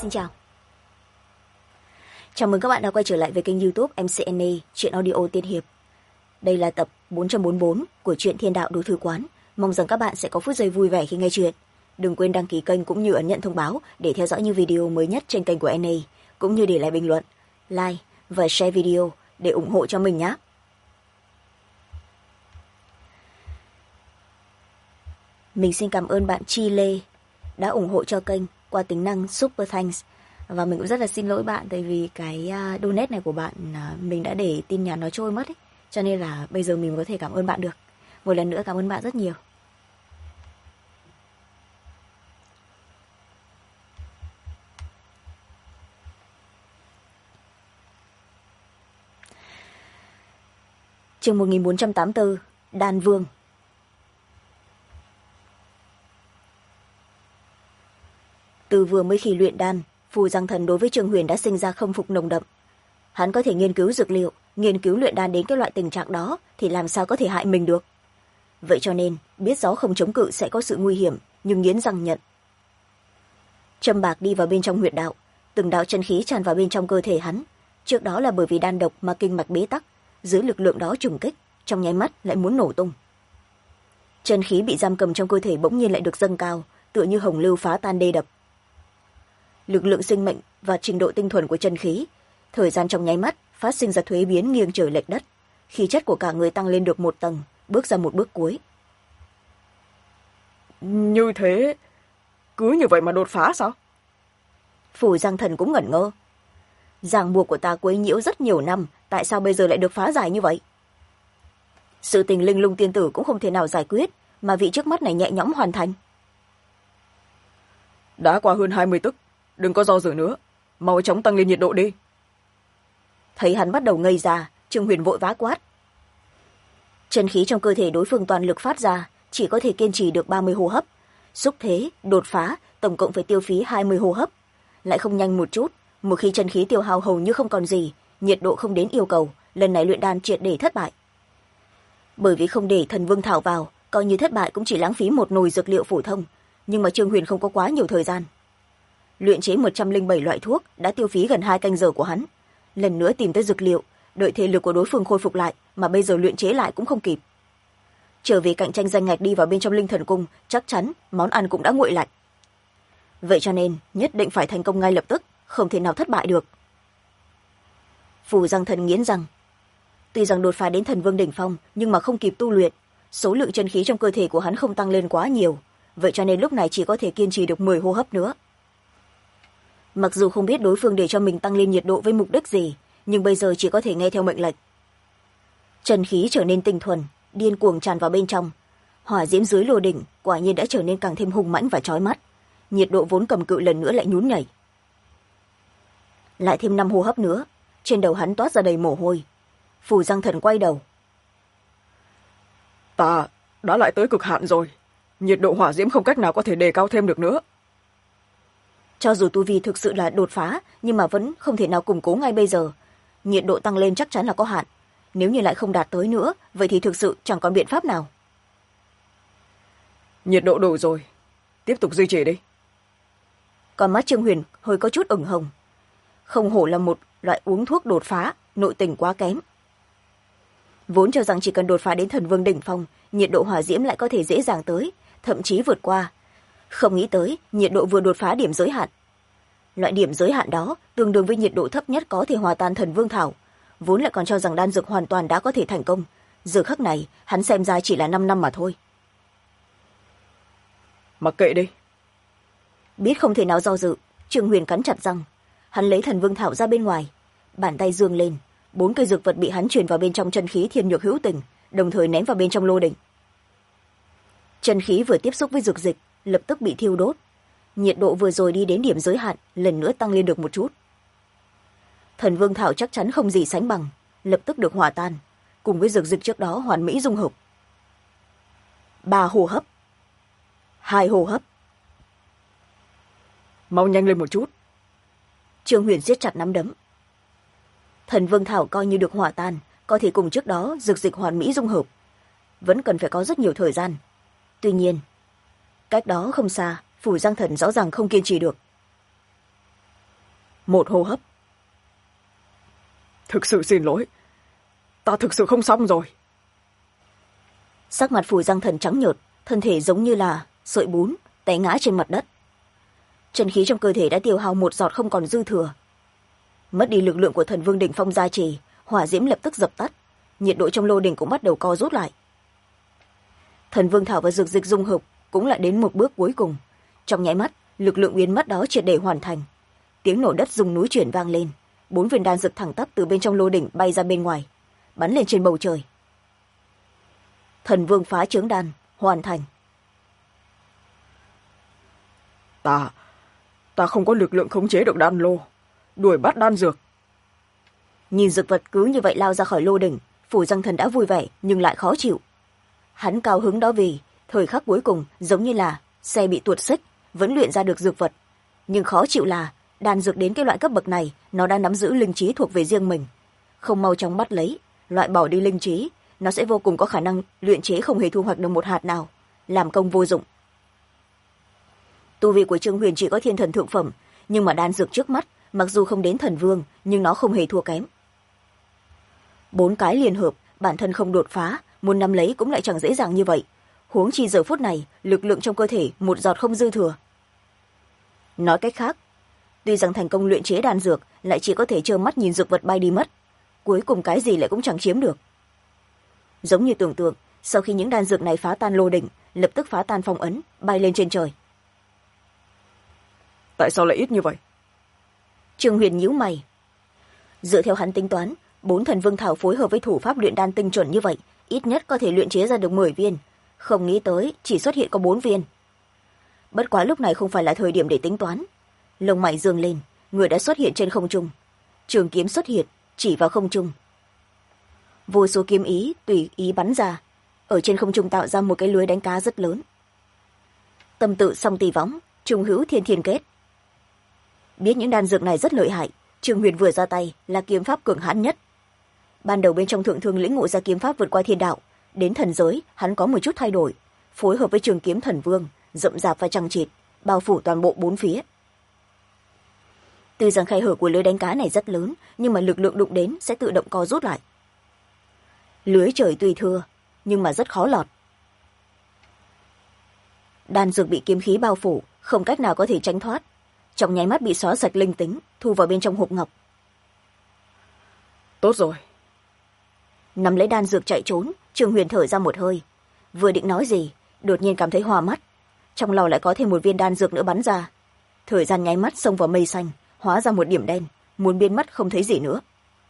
Xin chào. Chào mừng các bạn đã quay trở lại với kênh YouTube MCNA Truyện Audio Tiên Hiệp. Đây là tập 444 của truyện Thiên Đạo Đối Thư Quán. Mong rằng các bạn sẽ có phút giây vui vẻ khi nghe chuyện. Đừng quên đăng ký kênh cũng như ấn nhận thông báo để theo dõi những video mới nhất trên kênh của NA, cũng như để lại bình luận, like và share video để ủng hộ cho mình nhé. Mình xin cảm ơn bạn Chi Lê đã ủng hộ cho kênh qua tính năng Super Thanks. Và mình cũng rất là xin lỗi bạn tại vì cái donate này của bạn mình đã để tin nhắn nó trôi mất ấy. Cho nên là bây giờ mình có thể cảm ơn bạn được. Một lần nữa cảm ơn bạn rất nhiều. Chương 1484 Đan Vương. Từ vừa mới khi luyện đan, Phù Giang Thần đối với Trương Huyền đã sinh ra khâm phục nồng đậm. Hắn có thể nghiên cứu dược liệu, nghiên cứu luyện đan đến cái loại tình trạng đó thì làm sao có thể hại mình được. Vậy cho nên biết gió không chống cự sẽ có sự nguy hiểm, nhưng nghiến răng nhận. Châm bạc đi vào bên trong huyệt đạo, từng đạo chân khí tràn vào bên trong cơ thể hắn. Trước đó là bởi vì đan độc mà kinh mạch bế tắc, dưới lực lượng đó trùng kích, trong nháy mắt lại muốn nổ tung. Chân khí bị giam cầm trong cơ thể bỗng nhiên lại được dâng cao, tựa như hồng lưu phá tan đê đập. Lực lượng sinh mệnh và trình độ tinh thuần của chân khí, thời gian trong nháy mắt phát sinh ra thuế biến nghiêng trời lệch đất, khí chất của cả người tăng lên được một tầng, bước ra một bước cuối. Như thế, cứ như vậy mà đột phá sao? Phù Giang Thần cũng ngẩn ngơ. Ràng buộc của ta quấy nhiễu rất nhiều năm, tại sao bây giờ lại được phá giải như vậy? Sự tình Linh Lung tiên tử cũng không thể nào giải quyết, mà vị trước mắt này nhẹ nhõm hoàn thành. Đã qua hơn 20 tức, đừng có do dự nữa, mau chóng tăng lên nhiệt độ đi. Thấy hắn bắt đầu ngây ra, Trương Huyền vội vã quát. Chân khí trong cơ thể đối phương toàn lực phát ra, chỉ có thể kiên trì được 30 hô hấp. Xúc thế, đột phá, tổng cộng phải tiêu phí 20 hô hấp. Lại không nhanh một chút, một khi chân khí tiêu hao hầu như không còn gì, nhiệt độ không đến yêu cầu, lần này luyện đan triệt để thất bại. Bởi vì không để Thần Vương Thảo vào, coi như thất bại cũng chỉ lãng phí một nồi dược liệu phổ thông, nhưng mà Trương Huyền không có quá nhiều thời gian. Luyện chế 107 loại thuốc đã tiêu phí gần 2 canh giờ của hắn. Lần nữa tìm tới dược liệu, đợi thể lực của đối phương khôi phục lại, mà bây giờ luyện chế lại cũng không kịp. Trở về cạnh tranh danh ngạch đi vào bên trong Linh Thần Cung, chắc chắn món ăn cũng đã nguội lạnh. Vậy cho nên nhất định phải thành công ngay lập tức, không thể nào thất bại được. Phù Giang Thần nghiến răng. Tuy rằng đột phá đến Thần Vương đỉnh phong, nhưng mà không kịp tu luyện, số lượng chân khí trong cơ thể của hắn không tăng lên quá nhiều, vậy cho nên lúc này chỉ có thể kiên trì được 10 hô hấp nữa. Mặc dù không biết đối phương để cho mình tăng lên nhiệt độ với mục đích gì, nhưng bây giờ chỉ có thể nghe theo mệnh lệnh. Chân khí trở nên tinh thuần, điên cuồng tràn vào bên trong. Hỏa diễm dưới lô đỉnh quả nhiên đã trở nên càng thêm hung mãnh và chói mắt. Nhiệt độ vốn cầm cự lần nữa lại nhún nhảy. Lại thêm 5 hô hấp nữa, trên đầu hắn toát ra đầy mồ hôi. Phù Giang Thần quay đầu. Ta đã lại tới cực hạn rồi, nhiệt độ hỏa diễm không cách nào có thể đề cao thêm được nữa. Cho dù tu vi thực sự là đột phá, nhưng mà vẫn không thể nào củng cố ngay bây giờ. Nhiệt độ tăng lên chắc chắn là có hạn. Nếu như lại không đạt tới nữa, vậy thì thực sự chẳng còn biện pháp nào. Nhiệt độ đủ rồi, tiếp tục duy trì đi. Còn mắt Trương Huyền hơi có chút ửng hồng. Không hổ là một loại uống thuốc đột phá, nội tình quá kém. Vốn cho rằng chỉ cần đột phá đến Thần Vương đỉnh phong, nhiệt độ hỏa diễm lại có thể dễ dàng tới, thậm chí vượt qua. Không nghĩ tới, nhiệt độ vừa đột phá điểm giới hạn. Loại điểm giới hạn đó tương đương với nhiệt độ thấp nhất có thể hòa tan Thần Vương Thảo. Vốn lại còn cho rằng đan dược hoàn toàn đã có thể thành công. Giờ khắc này, hắn xem ra chỉ là 5 năm mà thôi. Mặc kệ đi. Biết không thể nào do dự, Trương Huyền cắn chặt răng. Hắn lấy Thần Vương Thảo ra bên ngoài. Bàn tay giương lên, 4 cây dược vật bị hắn truyền vào bên trong chân khí thiên nhược hữu tình, đồng thời ném vào bên trong lô đỉnh. Chân khí vừa tiếp xúc với dược dịch, lập tức bị thiêu đốt. Nhiệt độ vừa rồi đi đến điểm giới hạn, lần nữa tăng lên được một chút. Thần Vương Thảo chắc chắn không gì sánh bằng, lập tức được hòa tan, cùng với dược dịch trước đó hoàn mỹ dung hợp. 3 hô hấp, 2 hô hấp. Mau nhanh lên một chút. Trương Huyền siết chặt nắm đấm. Thần Vương Thảo coi như được hòa tan, có thể cùng trước đó dược dịch hoàn mỹ dung hợp. Vẫn cần phải có rất nhiều thời gian. Tuy nhiên, cách đó không xa, Phù Giang Thần rõ ràng không kiên trì được. 1 hô hấp. Thực sự xin lỗi, ta thực sự không xong rồi. Sắc mặt Phù Giang Thần trắng nhợt, thân thể giống như là sợi bún té ngã trên mặt đất. Chân khí trong cơ thể đã tiêu hao 1 giọt không còn dư thừa. Mất đi lực lượng của Thần Vương đỉnh phong gia trì, hỏa diễm lập tức dập tắt, nhiệt độ trong lô đỉnh cũng bắt đầu co rút lại. Thần Vương thảo và dược dịch dung hợp cũng lại đến một bước cuối cùng. Trong nháy mắt, lực lượng biến mất đó triệt để hoàn thành. Tiếng nổ đất rung núi chuyển vang lên, 4 viên đan dược thẳng tắp từ bên trong lô đỉnh bay ra bên ngoài, bắn lên trên bầu trời. Thần Vương phá chướng đan hoàn thành. Ta không có lực lượng khống chế được đan lô, đuổi bắt đan dược. Nhìn dược vật cứ như vậy lao ra khỏi lô đỉnh, Phù Giang Thần đã vui vẻ nhưng lại khó chịu. Hắn cao hứng đó vì thời khắc cuối cùng giống như là xe bị tuột xích, vẫn luyện ra được dược vật. Nhưng khó chịu là đan dược đến cái loại cấp bậc này, nó đã nắm giữ linh trí thuộc về riêng mình. Không mau chóng bắt lấy, loại bỏ đi linh trí, nó sẽ vô cùng có khả năng luyện chế không hề thu hoạch được một hạt nào, làm công vô dụng. Tu vi của Trương Huyền chỉ có thiên thần thượng phẩm, nhưng mà đan dược trước mắt mặc dù không đến thần vương nhưng nó không hề thua kém. 4 cái liên hợp, bản thân không đột phá, muốn nắm lấy cũng lại chẳng dễ dàng như vậy, huống chi giờ phút này lực lượng trong cơ thể 1 giọt không dư thừa. Nói cách khác, tuy rằng thành công luyện chế đan dược, lại chỉ có thể trơ mắt nhìn dược vật bay đi mất, cuối cùng cái gì lại cũng chẳng chiếm được. Giống như tưởng tượng, sau khi những đan dược này phá tan lô đỉnh, lập tức phá tan phong ấn, bay lên trên trời. Tại sao lại ít như vậy? Trương Huyền nhíu mày. Dựa theo hắn tính toán, 4 thần vương thảo phối hợp với thủ pháp luyện đan tinh chuẩn như vậy, ít nhất có thể luyện chế ra được 10 viên, không nghĩ tới chỉ xuất hiện có 4 viên. Bất quá lúc này không phải là thời điểm để tính toán. Lông mày dương lên, người đã xuất hiện trên không trung. Trường kiếm xuất hiện, chỉ vào không trung. Vô số kiếm ý tùy ý bắn ra, ở trên không trung tạo ra một cái lưới đánh cá rất lớn. Tâm tự song tỳ võng, trùng hữu thiên thiên kết. Biết những đan dược này rất lợi hại, Trương Huyền vừa ra tay là kiếm pháp cường hãn nhất. Ban đầu bên trong thượng thương lĩnh ngộ ra kiếm pháp vượt qua thiên đạo, đến thần giới hắn có một chút thay đổi, phối hợp với trường kiếm thần vương, rậm rạp và chằng chịt, bao phủ toàn bộ 4 phía. Tuy rằng khe hở của lưới đánh cá này rất lớn, nhưng mà lực lượng đụng đến sẽ tự động co rút lại. Lưới trời tuy thưa, nhưng mà rất khó lọt. Đan dược bị kiếm khí bao phủ, không cách nào có thể tránh thoát, trong nháy mắt bị xóa sạch linh tính, thu vào bên trong hộp ngọc. Tốt rồi. Nắm lấy đan dược chạy trốn, Trương Huyền thở ra một hơi. Vừa định nói gì, đột nhiên cảm thấy hoa mắt. Trong lò lại có thêm một viên đan dược nữa bắn ra. Thời gian nháy mắt xông vào mây xanh, hóa ra một điểm đen, muốn biến mất không thấy gì nữa.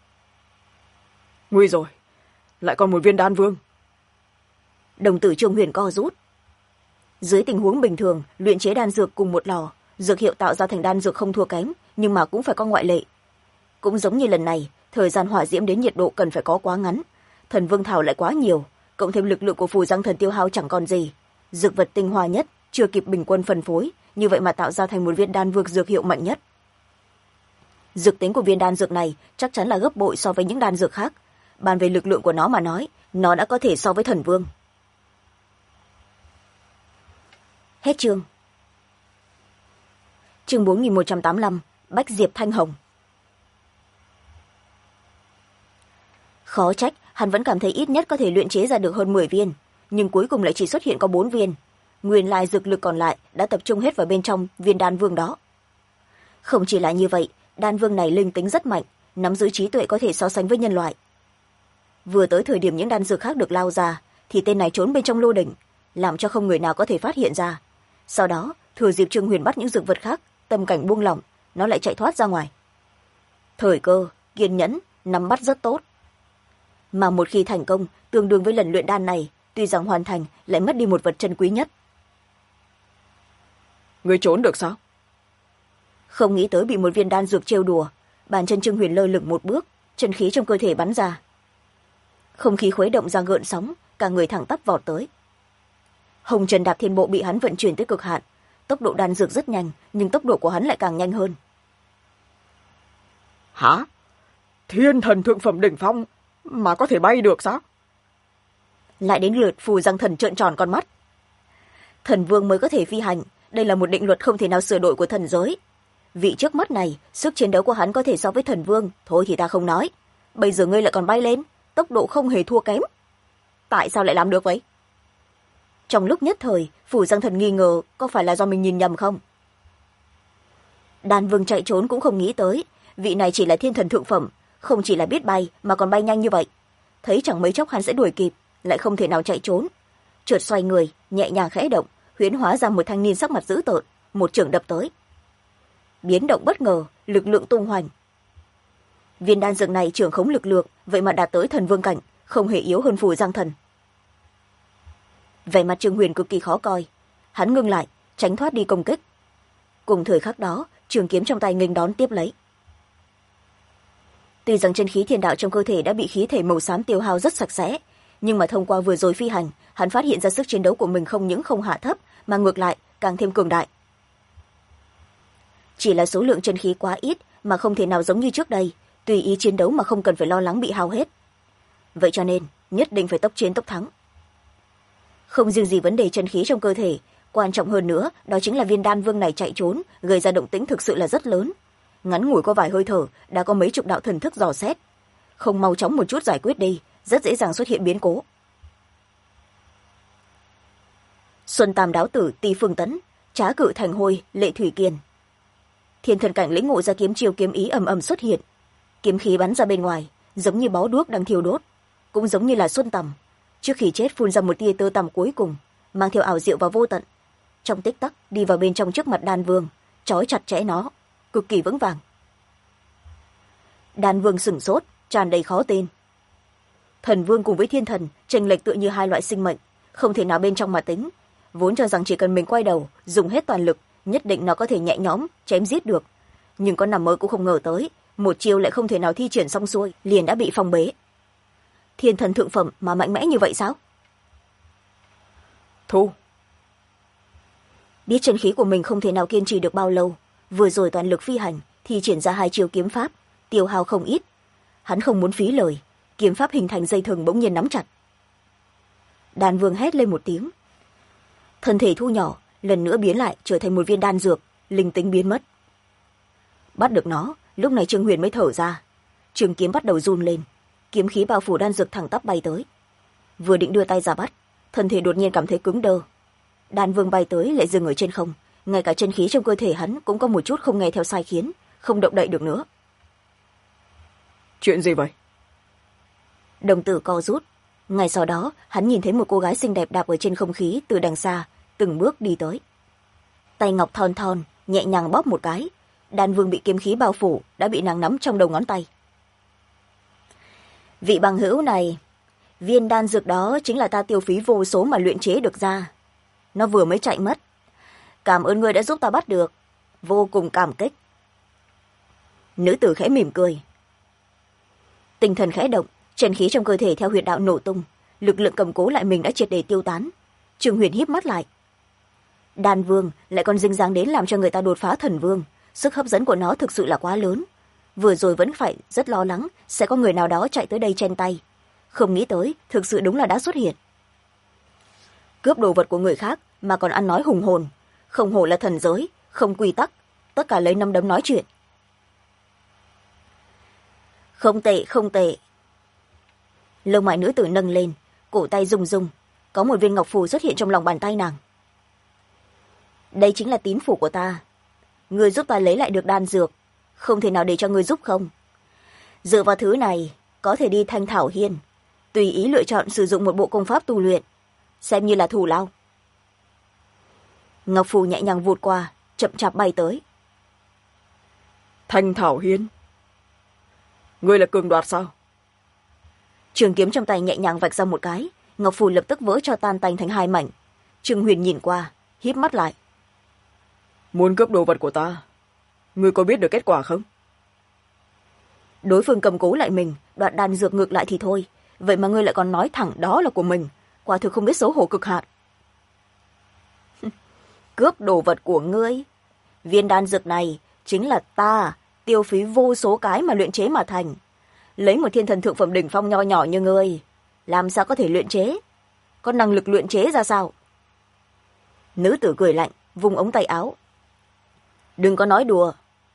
Nguy rồi, lại còn một viên đan vương. Đồng tử Trương Huyền co rút. Dưới tình huống bình thường, luyện chế đan dược cùng một lò, dược hiệu tạo ra thành đan dược không thua kém, nhưng mà cũng phải có ngoại lệ. Cũng giống như lần này, thời gian hỏa diễm đến nhiệt độ cần phải có quá ngắn, thần vương thảo lại quá nhiều, cộng thêm lực lượng của Phù Giang Thần tiêu hao chẳng còn gì, dược vật tinh hoa nhất chưa kịp bình quân phân phối, như vậy mà tạo ra thành một viên đan vương dược hiệu mạnh nhất. Dược tính của viên đan dược này chắc chắn là gấp bội so với những đan dược khác. Bàn về lực lượng của nó mà nói, nó đã có thể so với thần vương. Hết chương. Chương 4185, Bách Diệp Thanh Hồng. Khó trách, hắn vẫn cảm thấy ít nhất có thể luyện chế ra được hơn 10 viên, nhưng cuối cùng lại chỉ xuất hiện có 4 viên. Nguyên lai dược lực còn lại đã tập trung hết vào bên trong viên đan vương đó. Không chỉ là như vậy, đan vương này linh tính rất mạnh, nắm giữ trí tuệ có thể so sánh với nhân loại. Vừa tới thời điểm những đan dược khác được lao ra, thì tên này trốn bên trong lô đỉnh, làm cho không người nào có thể phát hiện ra. Sau đó, thừa dịp Trương Huyền bắt những dược vật khác, tâm cảnh buông lỏng, nó lại chạy thoát ra ngoài. Thời cơ, kiên nhẫn, nắm bắt rất tốt. Mà một khi thành công, tương đương với lần luyện đan này, tuy rằng hoàn thành, lại mất đi một vật chân quý nhất. Ngươi trốn được sao? Không nghĩ tới bị một viên đan dược trêu đùa, bàn chân Trương Huyền lơ lửng một bước, chân khí trong cơ thể bắn ra. Không khí khuấy động ra gợn sóng, cả người thẳng tắp vọt tới. Hồng Trần Đạp Thiên Bộ bị hắn vận chuyển tới cực hạn, tốc độ đan dược rất nhanh, nhưng tốc độ của hắn lại càng nhanh hơn. Hả? Thiên thần thượng phẩm đỉnh phong mà có thể bay được sao? Lại đến lượt Phù Giang Thần trợn tròn con mắt. Thần vương mới có thể phi hành, đây là một định luật không thể nào sửa đổi của thần giới. vị trước mắt này sức chiến đấu của hắn có thể so với thần vương, thôi thì ta không nói. Bây giờ ngươi lại còn bay lên, tốc độ không hề thua kém. Tại sao lại làm được vậy? Trong lúc nhất thời, Phủ Giang Thần nghi ngờ có phải là do mình nhìn nhầm không. Đan vương chạy trốn cũng không nghĩ tới, vị này chỉ là thiên thần thượng phẩm, không chỉ là biết bay mà còn bay nhanh như vậy. Thấy chẳng mấy chốc hắn sẽ đuổi kịp, lại không thể nào chạy trốn. Chợt xoay người, nhẹ nhàng khẽ động, huyễn hóa ra một thanh niên sắc mặt dữ tợn, một chưởng đập tới. Biến động bất ngờ, lực lượng tung hoành. Viên đan dược này trưởng khống lực lượng, vậy mà đạt tới thần vương cảnh, không hề yếu hơn Phủ Giang Thần. Vẻ mặt Trương Huyền cực kỳ khó coi, hắn ngưng lại, tránh thoát đi công kích. Cùng thời khắc đó, trường kiếm trong tay nghênh đón tiếp lấy. Tuy rằng chân khí thiên đạo trong cơ thể đã bị khí thể màu xám tiêu hao rất sạch sẽ, nhưng mà thông qua vừa rồi phi hành, hắn phát hiện ra sức chiến đấu của mình không những không hạ thấp mà ngược lại càng thêm cường đại. Chỉ là số lượng chân khí quá ít mà không thể nào giống như trước đây, tùy ý chiến đấu mà không cần phải lo lắng bị hao hết. Vậy cho nên nhất định phải tốc chiến tốc thắng. Không riêng gì vấn đề chân khí trong cơ thể, quan trọng hơn nữa đó chính là viên đan vương này chạy trốn gây ra động tĩnh thực sự là rất lớn. Ngắn ngủi có vài hơi thở đã có mấy chục đạo thần thức dò xét, không mau chóng một chút giải quyết đi rất dễ dàng xuất hiện biến cố. Xuân Tam Đáo Tử, Ti Phương Tấn, Trá Cự Thành Hôi, Lệ Thủy Kiền. Thiên thần cảnh lĩnh ngộ ra kiếm chiêu kiếm ý ầm ầm xuất hiện, kiếm khí bắn ra bên ngoài giống như bó đuốc đang thiêu đốt, cũng giống như là Xuân Tầm trước khi chết phun ra một tia tơ tằm cuối cùng, mang theo ảo diệu và vô tận, trong tích tắc đi vào bên trong trước mặt đan vương, trói chặt chẽ nó, cực kỳ vững vàng. Đan vương sửng sốt, tràn đầy khó tin. Thần vương cùng với thiên thần chênh lệch tựa như hai loại sinh mệnh, không thể nào bên trong mà tính, vốn cho rằng chỉ cần mình quay đầu dùng hết toàn lực nhất định nó có thể nhẹ nhõm chém giết được, nhưng có nằm mơ cũng không ngờ tới một chiêu lại không thể nào thi triển xong xuôi liền đã bị phong bế. Thiên thần thượng phẩm mà mạnh mẽ như vậy sao? Thu. Biết chân khí của mình không thể nào kiên trì được bao lâu, vừa rồi toàn lực phi hành thì triển ra hai chiêu kiếm pháp, tiêu hao không ít. Hắn không muốn phí lời, kiếm pháp hình thành dây thừng bỗng nhiên nắm chặt. Đan vương hét lên một tiếng, thân thể thu nhỏ lần nữa biến lại trở thành một viên đan dược, linh tính biến mất. Bắt được nó, lúc này Trương Huyền mới thở ra, trường kiếm bắt đầu run lên, kiếm khí bao phủ đan dược thẳng tắp bay tới. Vừa định đưa tay ra bắt, thân thể đột nhiên cảm thấy cứng đơ. Đan vương bay tới lại dừng ở trên không, ngay cả chân khí trong cơ thể hắn cũng có một chút không nghe theo sai khiến, không động đậy được nữa. Chuyện gì vậy? Đồng tử co rút, ngay sau đó hắn nhìn thấy một cô gái xinh đẹp đạp ở trên không khí từ đằng xa từng bước đi tới. Tay ngọc thon thon nhẹ nhàng bóp một cái, đan vương bị kiếm khí bao phủ đã bị nàng nắm trong đầu ngón tay. Vị bằng hữu này, viên đan dược đó chính là ta tiêu phí vô số mà luyện chế được ra, nó vừa mới chạy mất, cảm ơn ngươi đã giúp ta bắt được, vô cùng cảm kích. Nữ tử khẽ mỉm cười. Tinh thần khẽ động, chân khí trong cơ thể theo huyệt đạo nổ tung, lực lượng cầm cố lại mình đã triệt để tiêu tán. Trương Huyền híp mắt lại. Đan vương lại còn dính dáng đến làm cho người ta đột phá thần vương, sức hấp dẫn của nó thực sự là quá lớn. Vừa rồi vẫn phải rất lo lắng sẽ có người nào đó chạy tới đây chen tay, không nghĩ tới thực sự đúng là đã xuất hiện. Cướp đồ vật của người khác mà còn ăn nói hùng hồn, không hổ là thần giới, không quy tắc, tất cả lấy nắm đấm nói chuyện. Không tệ, không tệ. Lông mày nữ tử nâng lên, cổ tay rung rung, có một viên ngọc phù xuất hiện trong lòng bàn tay nàng. Đây chính là tín phủ của ta, ngươi giúp ta lấy lại được đan dược, không thể nào để cho ngươi giúp không. Dựa vào thứ này có thể đi Thanh Thảo Hiên, tùy ý lựa chọn sử dụng một bộ công pháp tu luyện, xem như là thù lao. Ngọc phù nhẹ nhàng vụt qua, chậm chạp bay tới. Thanh Thảo Hiên, ngươi là cường đoạt sao? Trường kiếm trong tay nhẹ nhàng vạch ra một cái, ngọc phù lập tức vỡ cho tan tành thành hai mảnh. Trương Huyền nhìn qua, híp mắt lại. Muốn cướp đồ vật của ta, ngươi có biết được kết quả không? Đối phương cầm cố lại mình, đoạt đan dược ngược lại thì thôi, vậy mà ngươi lại còn nói thẳng đó là của mình, quả thực không biết xấu hổ cực hạn. Cướp đồ vật của ngươi? Viên đan dược này chính là ta tiêu phí vô số cái mà luyện chế mà thành. Lấy một thiên thần thượng phẩm đỉnh phong nho nhỏ như ngươi, làm sao có thể luyện chế? Có năng lực luyện chế ra sao? Nữ tử cười lạnh, vung ống tay áo. Đừng có nói đùa,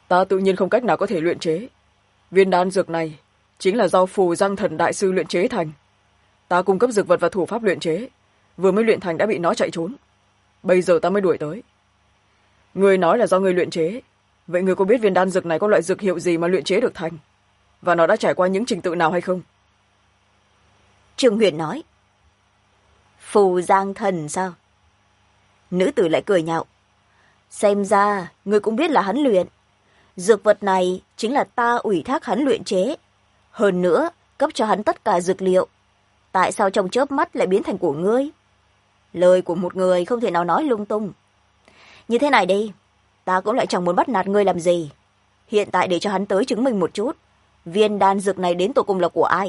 Ta tự nhiên không cách nào có thể luyện chế. Viên đan dược này chính là do Phù Giang Thần đại sư luyện chế thành. Ta cung cấp dược vật và thủ pháp luyện chế, vừa mới luyện thành đã bị nó chạy trốn. Bây giờ ta mới đuổi tới. Ngươi nói là do ngươi luyện chế, vậy ngươi có biết viên đan dược này có loại dược hiệu gì mà luyện chế được thành? Và nó đã trải qua những trình tự nào hay không? Trương Huyền nói. Phù Giang Thần sao? Nữ tử lại cười nhạo. Xem ra, ngươi cũng biết là hắn luyện. Dược vật này chính là ta ủy thác hắn luyện chế. Hơn nữa, cấp cho hắn tất cả dược liệu. Tại sao trong chớp mắt lại biến thành của ngươi? Lời của một người không thể nào nói lung tung. Như thế này đi, ta cũng lại chẳng muốn bắt nạt ngươi làm gì. Hiện tại để cho hắn tới chứng minh một chút. Viên đan dược này đến tột cùng là của ai?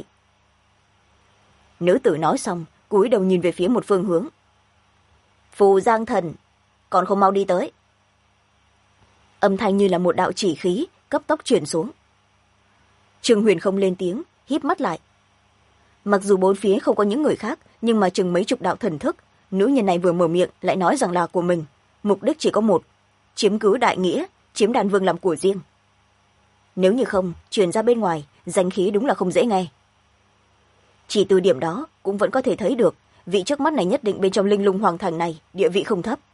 Nữ tử nói xong, cúi đầu nhìn về phía một phương hướng. Phù Giang Thần, còn không mau đi tới. Âm thanh như là một đạo chỉ khí, cấp tốc chuyển xuống. Trương Huyền không lên tiếng, híp mắt lại. Mặc dù bốn phía không có những người khác, nhưng mà chừng mấy chục đạo thần thức, nữ nhân này vừa mở miệng lại nói rằng là của mình. Mục đích chỉ có một, chiếm cứ đại nghĩa, chiếm đan vương làm của riêng. Nếu như không, truyền ra bên ngoài, danh khí đúng là không dễ nghe. Chỉ từ điểm đó cũng vẫn có thể thấy được, vị trước mắt này nhất định bên trong Linh Lung Hoàng Thành này, địa vị không thấp.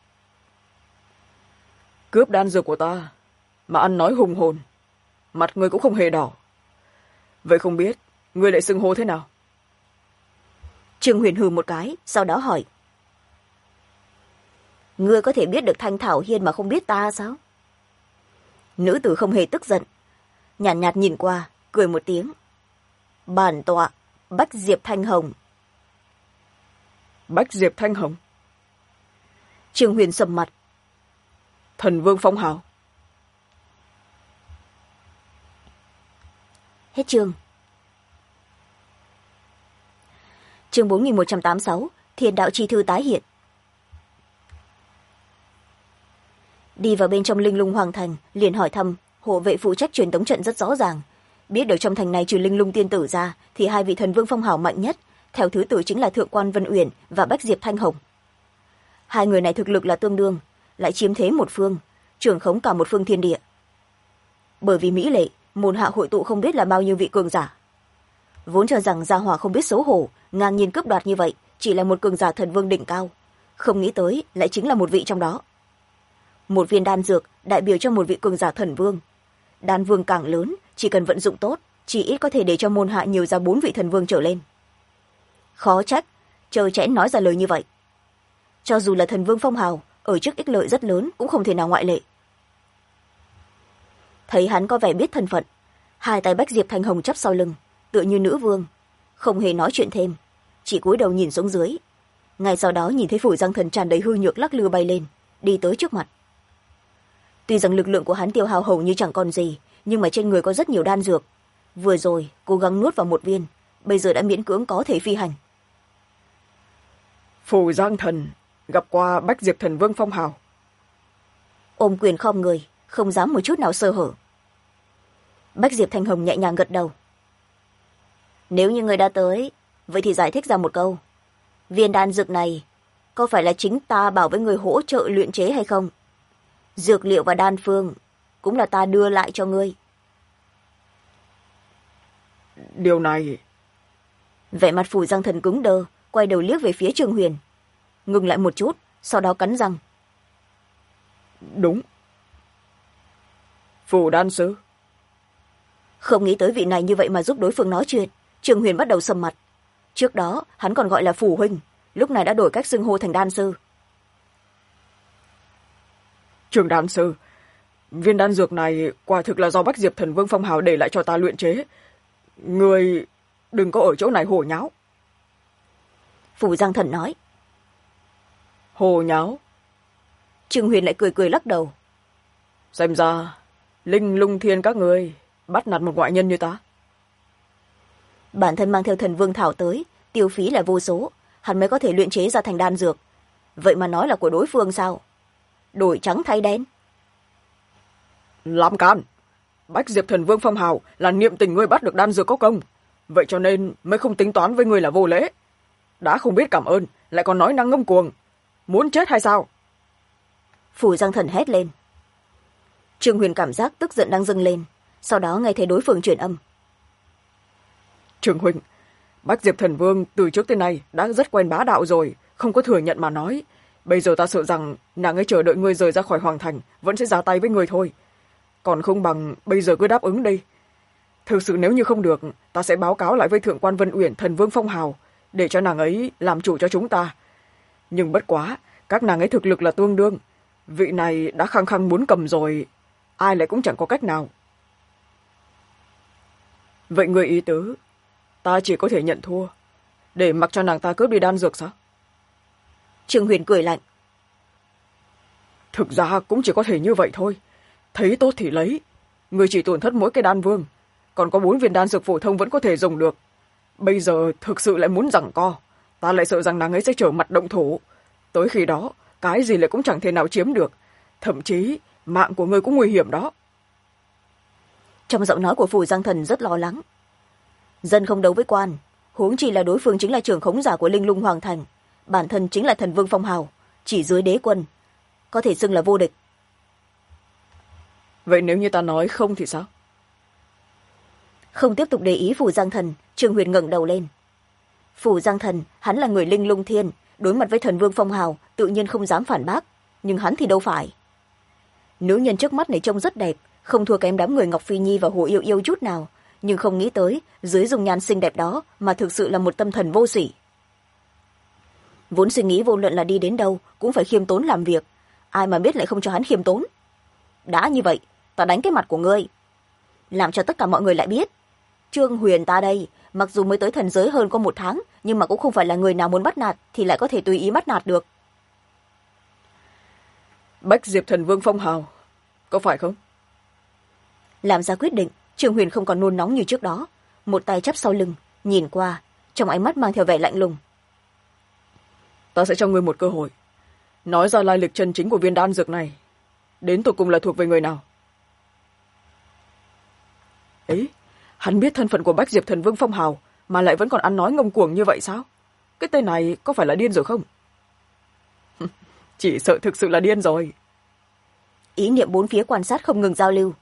Cướp đan dược của ta, mà ăn nói hùng hồn, mặt ngươi cũng không hề đỏ. Vậy không biết, ngươi lại xưng hô thế nào? Trương Huyền hừ một cái, sau đó hỏi. Ngươi có thể biết được Thanh Thảo Hiên mà không biết ta sao? Nữ tử không hề tức giận, nhàn nhạt nhìn qua, cười một tiếng. Bản tọa, Bách Diệp Thanh Hồng. Bách Diệp Thanh Hồng? Trương Huyền sầm mặt. Thần Vương Phong Hào. Hết chương. Chương 4186, Thiên Đạo Chi Thư tái hiện. Đi vào bên trong Linh Lung Hoàng Thành, liền hỏi thăm, hộ vệ phụ trách truyền tống trận rất rõ ràng. Biết được trong thành này trừ Linh Lung tiên tử ra, thì hai vị thần vương phong hào mạnh nhất, theo thứ tự chính là Thượng quan Vân Uyển và Bách Diệp Thanh Hồng. Hai người này thực lực là tương đương, lại chiếm thế một phương, trưởng khống cả một phương thiên địa. Bởi vì mỹ lệ, môn hạ hội tụ không biết là bao nhiêu vị cường giả. Vốn cho rằng Gia Hỏa không biết xấu hổ, ngang nhiên cướp đoạt như vậy, chỉ là một cường giả thần vương đỉnh cao. Không nghĩ tới, lại chính là một vị trong đó. Một viên đan dược đại biểu cho một vị cường giả thần vương. Đan vương càng lớn, chỉ cần vận dụng tốt, chỉ ít có thể để cho môn hạ nhiều ra 4 vị thần vương trở lên. Khó trách, trơ trẽn nói ra lời như vậy. Cho dù là thần vương phong hào, ở trước ích lợi rất lớn cũng không thể nào ngoại lệ. Thấy hắn có vẻ biết thân phận, hai tay Bách Diệp Thanh Hồng chắp sau lưng, tựa như nữ vương, không hề nói chuyện thêm, chỉ cúi đầu nhìn xuống dưới. Ngay sau đó nhìn thấy Phù Giang Thần tràn đầy hư nhược lắc lư bay lên, đi tới trước mặt. Tuy rằng lực lượng của hắn tiêu hao hầu như chẳng còn gì, nhưng mà trên người có rất nhiều đan dược. Vừa rồi cố gắng nuốt vào một viên, bây giờ đã miễn cưỡng có thể phi hành. Phù Giang Thần gặp qua Bách Diệp Thần Vương Phong Hào. Ôm quyền khom người, không dám một chút nào sơ hở. Bách Diệp Thanh Hồng nhẹ nhàng gật đầu. Nếu như người đã tới, vậy thì giải thích ra một câu. Viên đan dược này có phải là chính ta bảo với người hỗ trợ luyện chế hay không? Dược liệu và đan phương cũng là ta đưa lại cho ngươi. Điều này... Vẻ mặt Phù Giang Thần cứng đơ, quay đầu liếc về phía Trương Huyền. Ngừng lại một chút, sau đó cắn răng. Đúng. Phù đan sư. Không nghĩ tới vị này như vậy mà giúp đối phương nói chuyện, Trương Huyền bắt đầu sầm mặt. Trước đó hắn còn gọi là Phù huynh, lúc này đã đổi cách xưng hô thành đan sư. Trường đan sư, viên đan dược này quả thực là do Bách Diệp Thần Vương Phong Hào để lại cho ta luyện chế. Người đừng có ở chỗ này hồ nháo. Phù Giang Thần nói. Hồ nháo? Trương Huyền lại cười cười lắc đầu. Xem ra Linh Lung Thiên các người bắt nạt một ngoại nhân như ta. Bản thân mang theo thần vương thảo tới, tiêu phí là vô số, hắn mới có thể luyện chế ra thành đan dược. Vậy mà nói là của đối phương sao? Đổi trắng thay đen. Làm can! Bách Diệp Thần Vương Phong Hào là niệm tình ngươi bắt được đan dược có công, vậy cho nên mới không tính toán với ngươi là vô lễ. Đã không biết cảm ơn, lại còn nói năng ngông cuồng. Muốn chết hay sao? Phù Giang Thần hét lên. Trương Huyền cảm giác tức giận đang dâng lên, sau đó nghe thấy đối phương truyền âm. Trương huynh, Bách Diệp Thần Vương từ trước tới nay đã rất quen bá đạo rồi, không có thừa nhận mà nói. Bây giờ ta sợ rằng nàng ấy chờ đợi ngươi rời ra khỏi hoàng thành vẫn sẽ ra tay với ngươi thôi. Còn không bằng bây giờ cứ đáp ứng đi. Thực sự nếu như không được, ta sẽ báo cáo lại với Thượng quan Vân Uyển Thần Vương Phong Hào, để cho nàng ấy làm chủ cho chúng ta. Nhưng bất quá, các nàng ấy thực lực là tương đương. Vị này đã khăng khăng muốn cầm rồi, ai lại cũng chẳng có cách nào. Vậy người ý tứ, ta chỉ có thể nhận thua, để mặc cho nàng ta cướp đi đan dược sao? Trương Huyền cười lạnh. Thực ra cũng chỉ có thể như vậy thôi. Thấy tốt thì lấy. Người chỉ tổn thất mỗi cái đan vương, còn có 4 viên đan dược phổ thông vẫn có thể dùng được. Bây giờ thực sự lại muốn giằng co, ta lại sợ rằng nàng ấy sẽ trở mặt động thủ. Tới khi đó, cái gì lại cũng chẳng thể nào chiếm được. Thậm chí, mạng của người cũng nguy hiểm đó. Trong giọng nói của Phù Giang Thần rất lo lắng. Dân không đấu với quan, huống chi là đối phương chính là trưởng khống giả của Linh Lung Hoàng Thành. Bản thân chính là Thần Vương Phong Hào, chỉ dưới đế quân, có thể xưng là vô địch. Vậy nếu như ta nói không thì sao? Không tiếp tục để ý Phù Giang Thần, Trương Huyền ngẩng đầu lên. Phù Giang Thần, hắn là người Linh Lung Thiên, đối mặt với Thần Vương Phong Hào tự nhiên không dám phản bác, nhưng hắn thì đâu phải. Nữ nhân trước mắt này trông rất đẹp, không thua kém đám người Ngọc Phi Nhi và Hồ Yêu Yêu chút nào, nhưng không nghĩ tới dưới dung nhan xinh đẹp đó mà thực sự là một tâm thần vô sỉ. Vốn suy nghĩ vô luận là đi đến đâu cũng phải khiêm tốn làm việc, ai mà biết lại không cho hắn khiêm tốn. Đã như vậy, ta đánh cái mặt của ngươi, làm cho tất cả mọi người lại biết Trương Huyền ta đây mặc dù mới tới thần giới hơn có 1 tháng, nhưng mà cũng không phải là người nào muốn bắt nạt thì lại có thể tùy ý bắt nạt được. Bách Diệp Thần Vương Phong Hào, có phải không? Làm ra quyết định, Trương Huyền không còn nôn nóng như trước đó, một tay chắp sau lưng, nhìn qua, trong ánh mắt mang theo vẻ lạnh lùng. Ta sẽ cho ngươi một cơ hội, nói ra lai lịch chân chính của viên đan dược này, đến tột cùng là thuộc về người nào. Ấy, hắn biết thân phận của Bách Diệp Thần Vương Phong Hào mà lại vẫn còn ăn nói ngông cuồng như vậy sao? Cái tên này có phải là điên rồi không? Chỉ sợ thực sự là điên rồi. Ý niệm bốn phía quan sát không ngừng giao lưu.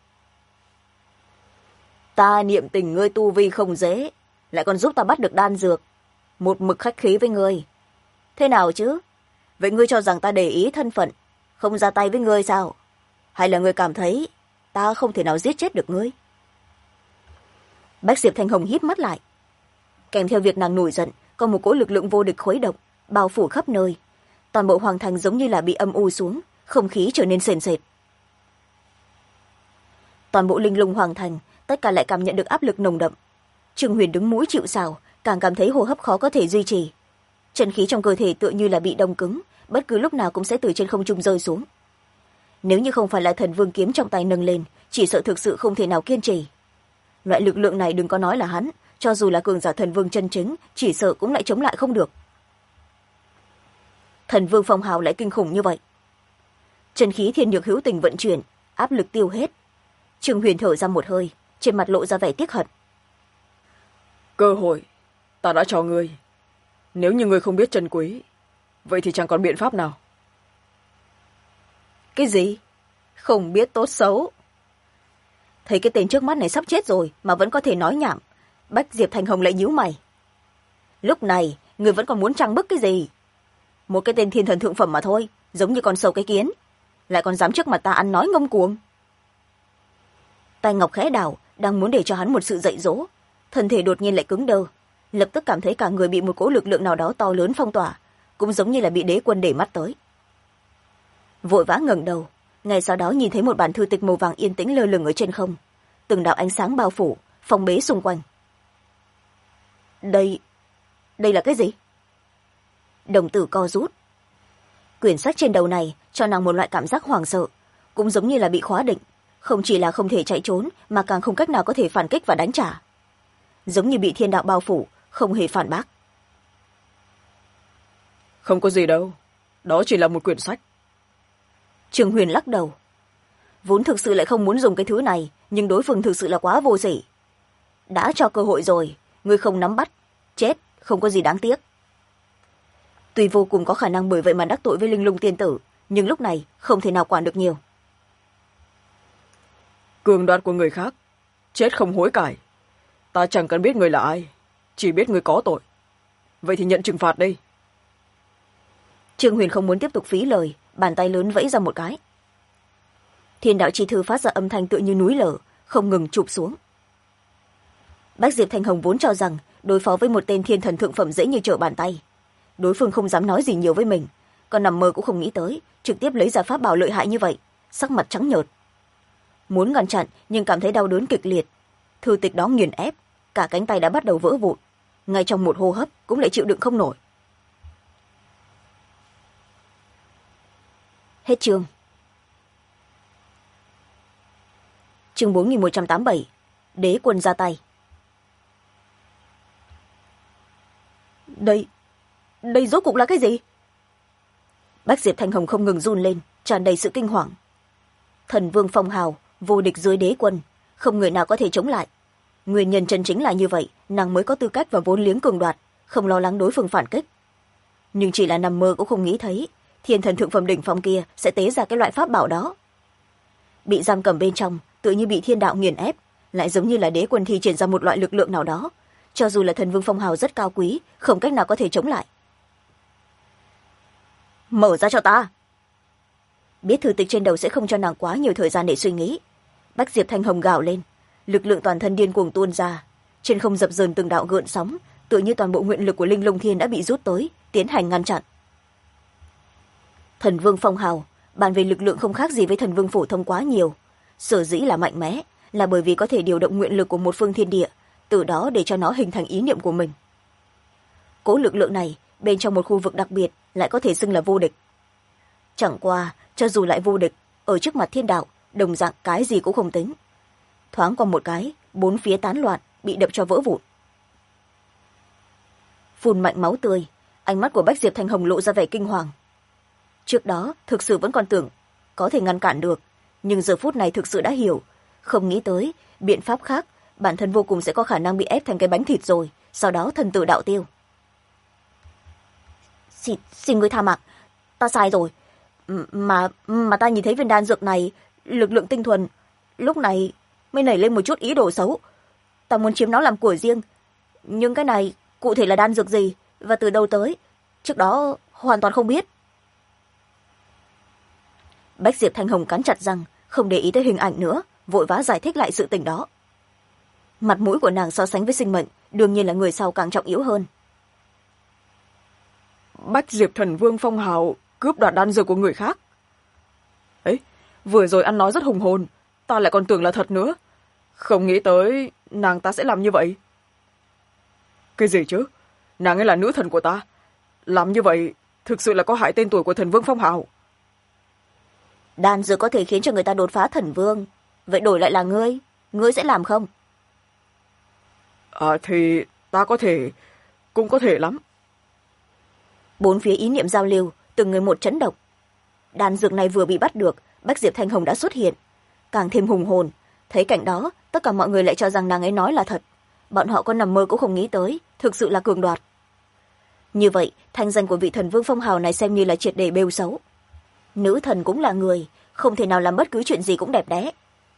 Ta niệm tình ngươi tu vi không dễ, lại còn giúp ta bắt được đan dược, một mực khách khí với ngươi. Thế nào chứ? Vậy ngươi cho rằng ta để ý thân phận, không ra tay với ngươi sao? Hay là ngươi cảm thấy ta không thể nào giết chết được ngươi? Bách Diệp Thanh Hồng híp mắt lại. Kèm theo việc nàng nổi giận, có một cỗ lực lượng vô địch khuấy động, bao phủ khắp nơi. Toàn bộ hoàng thành giống như là bị âm u xuống, không khí trở nên sền sệt. Toàn bộ Linh Lung Hoàng thành, tất cả lại cảm nhận được áp lực nồng đậm. Trương Huyền đứng mũi chịu sào, càng cảm thấy hô hấp khó có thể duy trì. Chân khí trong cơ thể tựa như là bị đông cứng, bất cứ lúc nào cũng sẽ từ trên không trung rơi xuống. Nếu như không phải là Thần Vương kiếm trong tay nâng lên, chỉ sợ thực sự không thể nào kiên trì. Loại lực lượng này đừng có nói là hắn, cho dù là cường giả Thần Vương chân chính, chỉ sợ cũng lại chống lại không được. Thần Vương Phong Hào lại kinh khủng như vậy. Chân khí thiên nhược hữu tình vận chuyển, áp lực tiêu hết. Trương Huyền thở ra một hơi, trên mặt lộ ra vẻ tiếc hận. Cơ hội ta đã cho ngươi, nếu như ngươi không biết trân quý, vậy thì chẳng còn biện pháp nào. Cái gì? Không biết tốt xấu? Thấy cái tên trước mắt này sắp chết rồi mà vẫn có thể nói nhảm, Bách Diệp Thanh Hồng lại nhíu mày. Lúc này người vẫn còn muốn trăng bức cái gì? Một cái tên thiên thần thượng phẩm mà thôi, giống như con sâu cái kiến, lại còn dám trước mặt ta ăn nói ngông cuồng. Tay ngọc khẽ đảo, đang muốn để cho hắn một sự dạy dỗ, thân thể đột nhiên lại cứng đơ, lập tức cảm thấy cả người bị một cỗ lực lượng nào đó to lớn phong tỏa, cũng giống như là bị đế quân để mắt tới. Vội vã ngẩng đầu, ngay sau đó nhìn thấy một bản thư tịch màu vàng yên tĩnh lơ lửng ở trên không, từng đạo ánh sáng bao phủ, phong bế xung quanh. Đây là cái gì? Đồng tử co rút. Quyển sách trên đầu này cho nàng một loại cảm giác hoảng sợ, cũng giống như là bị khóa định, không chỉ là không thể chạy trốn mà càng không cách nào có thể phản kích và đánh trả, giống như bị thiên đạo bao phủ, không hề phản bác. Không có gì đâu, đó chỉ là một quyển sách. Trương Huyền lắc đầu. Vốn thực sự lại không muốn dùng cái thứ này, nhưng đối phương thực sự là quá vô sỉ. Đã cho cơ hội rồi, ngươi không nắm bắt, chết, không có gì đáng tiếc. Tuy vô cùng có khả năng bởi vậy mà đắc tội với Linh Lung tiên tử, nhưng lúc này không thể nào quản được nhiều. Cường đoạt của người khác, chết không hối cải. Ta chẳng cần biết người là ai, chỉ biết người có tội. Vậy thì nhận trừng phạt đi. Trương Huyền không muốn tiếp tục phí lời, bàn tay lớn vẫy ra một cái. Thiên đạo chi thư phát ra âm thanh tựa như núi lở, không ngừng chụp xuống. Bách Diệp Thanh Hồng vốn cho rằng đối phó với một tên thiên thần thượng phẩm dễ như trở bàn tay. Đối phương không dám nói gì nhiều với mình, còn nằm mơ cũng không nghĩ tới trực tiếp lấy ra pháp bảo lợi hại như vậy, sắc mặt trắng nhợt. Muốn ngăn chặn nhưng cảm thấy đau đớn kịch liệt. Thư tịch đó nghiền ép, cả cánh tay đã bắt đầu vỡ vụn, ngay trong một hô hấp cũng lại chịu đựng không nổi. Hết chương. Chương 4187. Đế quân ra tay. Đây rốt cuộc là cái gì? Bách Diệp Thanh Hồng không ngừng run lên, tràn đầy sự kinh hoàng. Thần vương phong hào, vô địch dưới đế quân, không người nào có thể chống lại. Nguyên nhân chân chính là như vậy, nàng mới có tư cách và vốn liếng cường đoạt, không lo lắng đối phương phản kích. Nhưng chỉ là nằm mơ cũng không nghĩ thấy thiên thần thượng phẩm đỉnh phong kia sẽ tế ra cái loại pháp bảo đó. Bị giam cầm bên trong, tự như bị thiên đạo nghiền ép, lại giống như là đế quân thi triển ra một loại lực lượng nào đó, cho dù là thần vương phong hào rất cao quý, không cách nào có thể chống lại. Mở ra cho ta. Biết thư tịch trên đầu sẽ không cho nàng quá nhiều thời gian để suy nghĩ, Bách Diệp Thanh Hồng gào lên, lực lượng toàn thân điên cuồng tuôn ra, trên không dập dờn từng đạo gợn sóng, tựa như toàn bộ nguyện lực của Linh Lung Thiên đã bị rút tới, tiến hành ngăn chặn. Thần vương phong hào, bàn về lực lượng không khác gì với thần vương phổ thông quá nhiều, sở dĩ là mạnh mẽ là bởi vì có thể điều động nguyện lực của một phương thiên địa, từ đó để cho nó hình thành ý niệm của mình. Cố lực lượng này bên trong một khu vực đặc biệt lại có thể xưng là vô địch. Chẳng qua cho dù lại vô địch, ở trước mặt thiên đạo đồng dạng cái gì cũng không tính. Thoáng qua một cái, bốn phía tán loạn, bị đập cho vỡ vụn. Phun mạnh máu tươi, ánh mắt của Bách Diệp Thanh Hồng lộ ra vẻ kinh hoàng. Trước đó thực sự vẫn còn tưởng có thể ngăn cản được, nhưng giờ phút này thực sự đã hiểu, không nghĩ tới biện pháp khác, bản thân vô cùng sẽ có khả năng bị ép thành cái bánh thịt rồi, sau đó thần tử đạo tiêu. Xin ngươi tha mạng, ta sai rồi. Mà ta nhìn thấy viên đan dược này, lực lượng tinh thuần, lúc này mới nảy lên một chút ý đồ xấu. Ta muốn chiếm nó làm của riêng, nhưng cái này cụ thể là đan dược gì và từ đâu tới, trước đó hoàn toàn không biết. Bách Diệp Thanh Hồng cắn chặt răng, không để ý tới hình ảnh nữa, vội vã giải thích lại sự tình đó. Mặt mũi của nàng so sánh với sinh mệnh, đương nhiên là người sau càng trọng yếu hơn. Bách Diệp thần vương phong hào cướp đoạt đan dược của người khác. Ấy, vừa rồi ăn nói rất hùng hồn, ta lại còn tưởng là thật nữa. Không nghĩ tới nàng ta sẽ làm như vậy. Cái gì chứ? Nàng ấy là nữ thần của ta. Làm như vậy thực sự là có hại tên tuổi của thần vương phong hào. Đan dược có thể khiến cho người ta đột phá thần vương, vậy đổi lại là ngươi sẽ làm không? Thì ta cũng có thể lắm. Bốn phía ý niệm giao lưu, từng người một chấn động. Đan dược này vừa bị bắt được, Bách Diệp Thanh Hồng đã xuất hiện, càng thêm hùng hồn. Thấy cảnh đó, tất cả mọi người lại cho rằng nàng ấy nói là thật. Bọn họ có nằm mơ cũng không nghĩ tới, thực sự là cường đoạt. Như vậy, thanh danh của vị thần vương phong hào này xem như là triệt để bêu xấu. Nữ thần cũng là người, không thể nào làm bất cứ chuyện gì cũng đẹp đẽ.